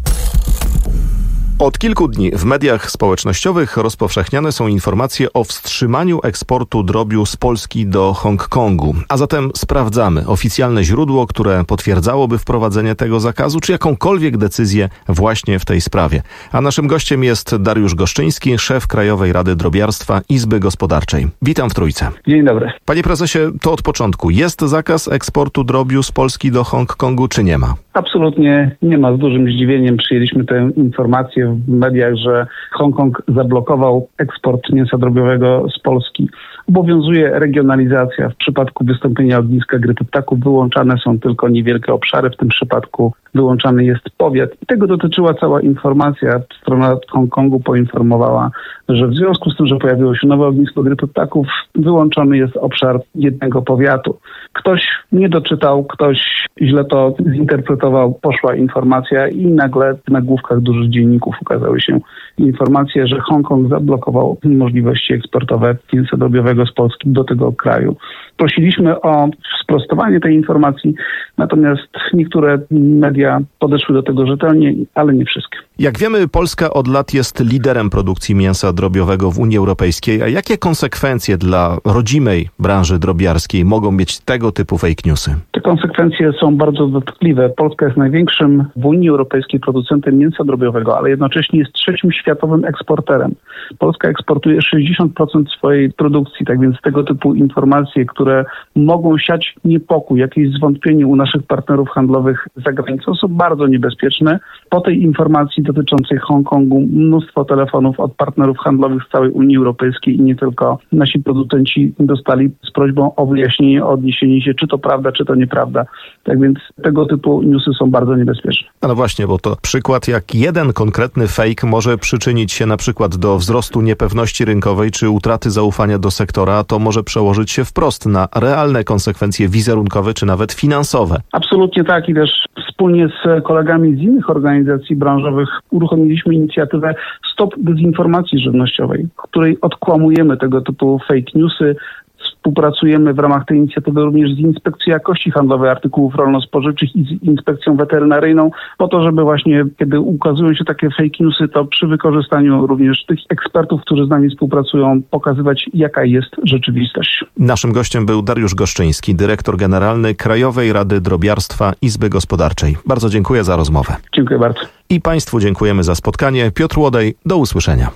Od kilku dni w mediach społecznościowych rozpowszechniane są informacje o wstrzymaniu eksportu drobiu z Polski do Hongkongu. A zatem sprawdzamy oficjalne źródło, które potwierdzałoby wprowadzenie tego zakazu, czy jakąkolwiek decyzję właśnie w tej sprawie. A naszym gościem jest Dariusz Goszczyński, szef Krajowej Rady Drobiarstwa Izby Gospodarczej. Witam w trójce. Dzień dobry. Panie prezesie, to od początku. Jest zakaz eksportu drobiu z Polski do Hongkongu, czy nie ma? Absolutnie nie ma. Z dużym zdziwieniem przyjęliśmy tę informację w mediach, że Hongkong zablokował eksport mięsa drobiowego z Polski. Obowiązuje regionalizacja. W przypadku wystąpienia ogniska grypy ptaków wyłączane są tylko niewielkie obszary. W tym przypadku wyłączany jest powiat. I tego dotyczyła cała informacja. Strona Hongkongu poinformowała, że w związku z tym, że pojawiło się nowe ognisko grypy ptaków, wyłączony jest obszar jednego powiatu. Ktoś nie doczytał, ktoś źle to zinterpretował, poszła informacja i nagle w nagłówkach dużych dzienników ukazały się informacje, że Hongkong zablokował możliwości eksportowe mięsa drobiowego z Polski do tego kraju. Prosiliśmy o sprostowanie tej informacji, natomiast niektóre media podeszły do tego rzetelnie, ale nie wszystkie. Jak wiemy, Polska od lat jest liderem produkcji mięsa drobiowego w Unii Europejskiej. A jakie konsekwencje dla rodzimej branży drobiarskiej mogą mieć tego typu fake newsy? Te konsekwencje są bardzo dotkliwe. Polska jest największym w Unii Europejskiej producentem mięsa drobiowego, ale jednocześnie jest trzecim światowym eksporterem. Polska eksportuje sześćdziesiąt procent swojej produkcji, tak więc tego typu informacje, które mogą siać niepokój, jakieś zwątpienie u naszych partnerów handlowych za granicą, są bardzo niebezpieczne. Po tej informacji dotyczącej Hongkongu mnóstwo telefonów od partnerów handlowych z całej Unii Europejskiej i nie tylko nasi producenci dostali z prośbą o wyjaśnienie, o odniesienie się, czy to prawda, czy to nieprawda. Tak więc tego typu newsy są bardzo niebezpieczne. No właśnie, bo to przykład, jak jeden konkretny fake może przyczynić się na przykład do wzrostu niepewności rynkowej czy utraty zaufania do sektora, to może przełożyć się wprost na realne konsekwencje wizerunkowe czy nawet finansowe. Absolutnie tak i też wspólnie z kolegami z innych organizacji branżowych uruchomiliśmy inicjatywę Stop Dezinformacji Żywnościowej, w której odkłamujemy tego typu fake newsy. Współpracujemy w ramach tej inicjatywy również z Inspekcją Jakości Handlowej Artykułów Rolno-Spożywczych i z Inspekcją Weterynaryjną po to, żeby właśnie, kiedy ukazują się takie fake newsy, to przy wykorzystaniu również tych ekspertów, którzy z nami współpracują, pokazywać, jaka jest rzeczywistość. Naszym gościem był Dariusz Goszczyński, dyrektor generalny Krajowej Rady Drobiarstwa Izby Gospodarczej. Bardzo dziękuję za rozmowę. Dziękuję bardzo. I Państwu dziękujemy za spotkanie. Piotr Łodej, do usłyszenia.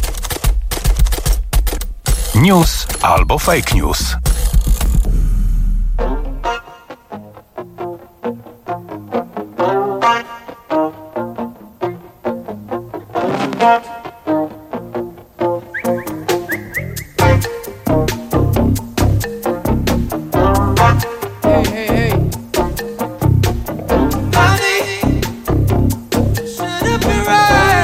News albo fake news. Should've been right.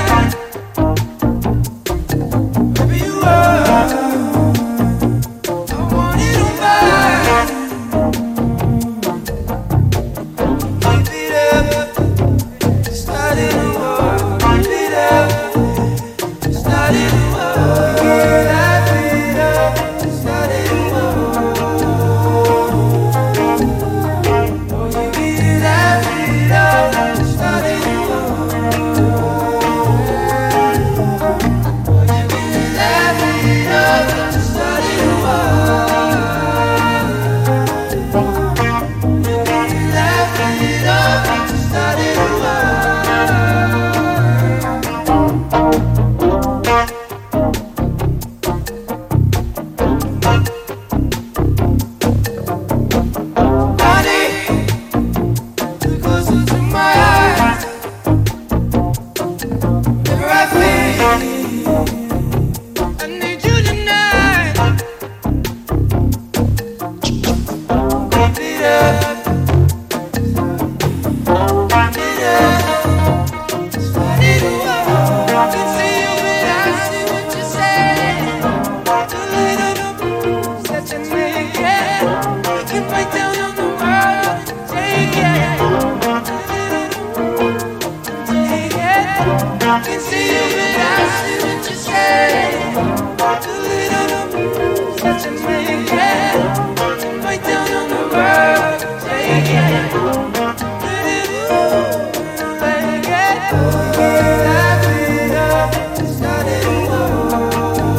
Can see you, but I see what you say. Too little to move, such a man, yeah. Right down on the verge, take it. Let it move, let it get. Light it up, start it over.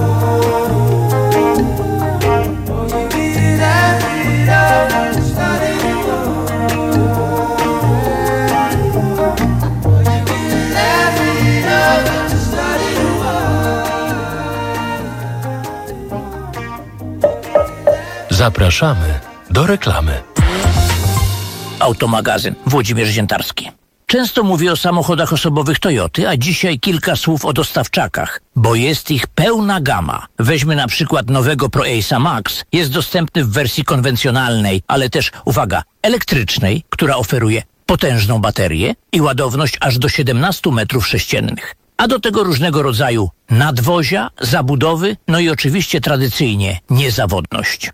Oh, you can light it up, start it Zapraszamy do reklamy. Automagazyn Włodzimierz Ziętarski. Często mówię o samochodach osobowych Toyoty, a dzisiaj kilka słów o dostawczakach, bo jest ich pełna gama. Weźmy na przykład nowego ProAce'a Max. Jest dostępny w wersji konwencjonalnej, ale też, uwaga, elektrycznej, która oferuje potężną baterię i ładowność aż do siedemnaście metrów sześciennych. A do tego różnego rodzaju nadwozia, zabudowy, no i oczywiście tradycyjnie niezawodność.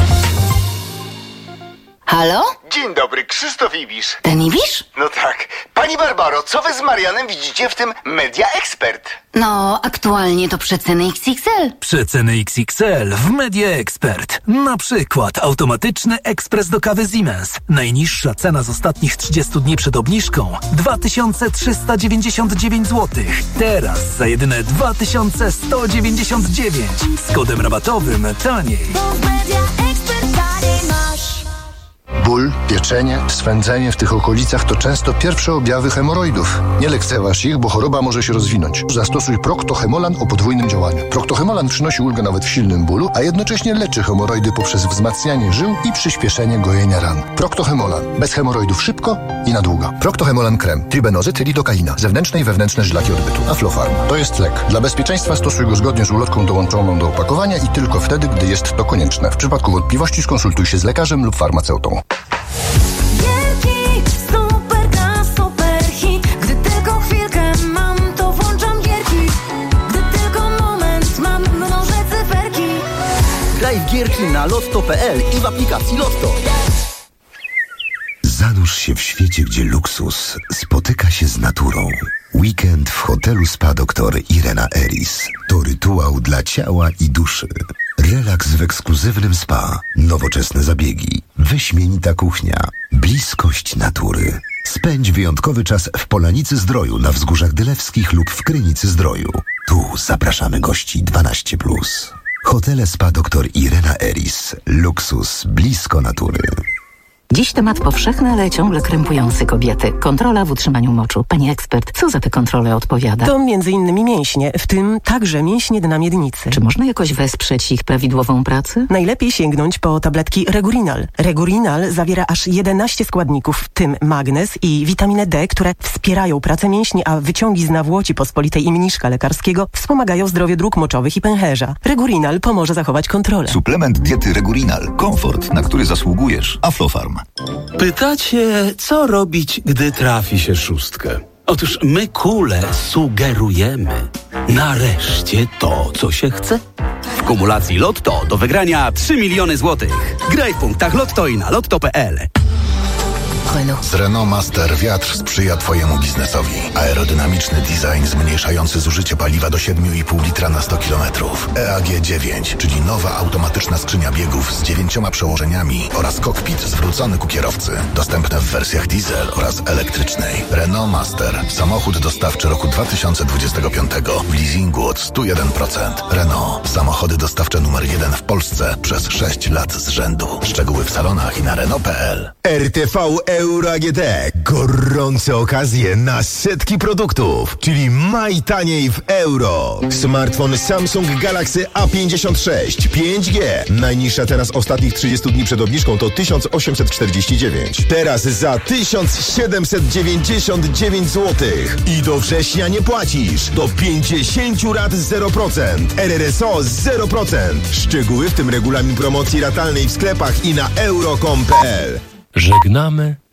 Halo? Dzień dobry, Krzysztof Ibisz. Ten Ibisz? No tak. Pani Barbaro, co wy z Marianem widzicie w tym Media Expert? No, aktualnie to przeceny X X L. Przeceny X X L w Media Expert. Na przykład automatyczny ekspres do kawy Siemens. Najniższa cena z ostatnich trzydziestu dni przed obniżką dwa tysiące trzysta dziewięćdziesiąt dziewięć złotych. Teraz za jedyne dwa tysiące sto dziewięćdziesiąt dziewięć. Z kodem rabatowym taniej. Ból, pieczenie, swędzenie w tych okolicach to często pierwsze objawy hemoroidów. Nie lekceważ ich, bo choroba może się rozwinąć. Zastosuj Procto-Hemolan o podwójnym działaniu. Procto-Hemolan przynosi ulgę nawet w silnym bólu, a jednocześnie leczy hemoroidy poprzez wzmacnianie żył i przyspieszenie gojenia ran. Procto-Hemolan. Bez hemoroidów szybko i na długo. Procto-Hemolan krem. Tribenozyt, lidokaina. Zewnętrzne i wewnętrzne żylaki odbytu. Aflofarm. To jest lek. Dla bezpieczeństwa stosuj go zgodnie z ulotką dołączoną do opakowania i tylko wtedy, gdy jest to konieczne. W przypadku wątpliwości skonsultuj się z lekarzem lub farmaceutą. Gierki, super gra, super hit. Gdy tylko chwilkę mam, to włączam gierki. Gdy tylko moment mam, mnożę cyferki. Graj w gierki na lotto kropka p l i w aplikacji Lotto. Zanurz się w świecie, gdzie luksus spotyka się z naturą. Weekend w hotelu Spa doktor Irena Eris to rytuał dla ciała i duszy. Relaks w ekskluzywnym spa, nowoczesne zabiegi, wyśmienita kuchnia, bliskość natury. Spędź wyjątkowy czas w Polanicy Zdroju na Wzgórzach Dylewskich lub w Krynicy Zdroju. Tu zapraszamy gości dwanaście plus. Hotele Spa doktor Irena Eris. Luksus blisko natury. Dziś temat powszechny, ale ciągle krępujący kobiety. Kontrola w utrzymaniu moczu. Pani ekspert, co za te kontrole odpowiada? To między innymi mięśnie, w tym także mięśnie dna miednicy. Czy można jakoś wesprzeć ich prawidłową pracę? Najlepiej sięgnąć po tabletki Regurinal. Regurinal zawiera aż jedenaście składników, w tym magnez i witaminę D, które wspierają pracę mięśni, a wyciągi z nawłoci pospolitej i mniszka lekarskiego wspomagają zdrowie dróg moczowych i pęcherza. Regurinal pomoże zachować kontrolę. Suplement diety Regurinal. Komfort, na który zasługujesz. Aflofarm. Pytacie, co robić, gdy trafi się szóstkę? Otóż my, kule, sugerujemy. Nareszcie to, co się chce. W kumulacji Lotto do wygrania trzy miliony złotych. Graj w punktach Lotto i na lotto kropka p l. Renault. Z Renault Master wiatr sprzyja Twojemu biznesowi. Aerodynamiczny design zmniejszający zużycie paliwa do siedem i pół litra na sto kilometrów. E A G dziewięć, czyli nowa automatyczna skrzynia biegów z dziewięcioma przełożeniami oraz kokpit zwrócony ku kierowcy. Dostępne w wersjach diesel oraz elektrycznej. Renault Master. Samochód dostawczy roku dwa tysiące dwudziestego piątego w leasingu od sto jeden procent. Renault. Samochody dostawcze numer jeden w Polsce przez sześć lat z rzędu. Szczegóły w salonach i na Renault kropka p l. R T V Euro A G D. Gorące okazje na setki produktów, czyli maj taniej w euro. Smartfon Samsung Galaxy A pięćdziesiąt sześć pięć G. Najniższa teraz ostatnich trzydziestu dni przed obniżką to tysiąc osiemset czterdzieści dziewięć. Teraz za tysiąc siedemset dziewięćdziesiąt dziewięć złotych. I do września nie płacisz. Do pięćdziesiąt rat zero procent. R R S O zero procent. Szczegóły, w tym regulamin promocji ratalnej w sklepach i na euro kropka com kropka p l. Żegnamy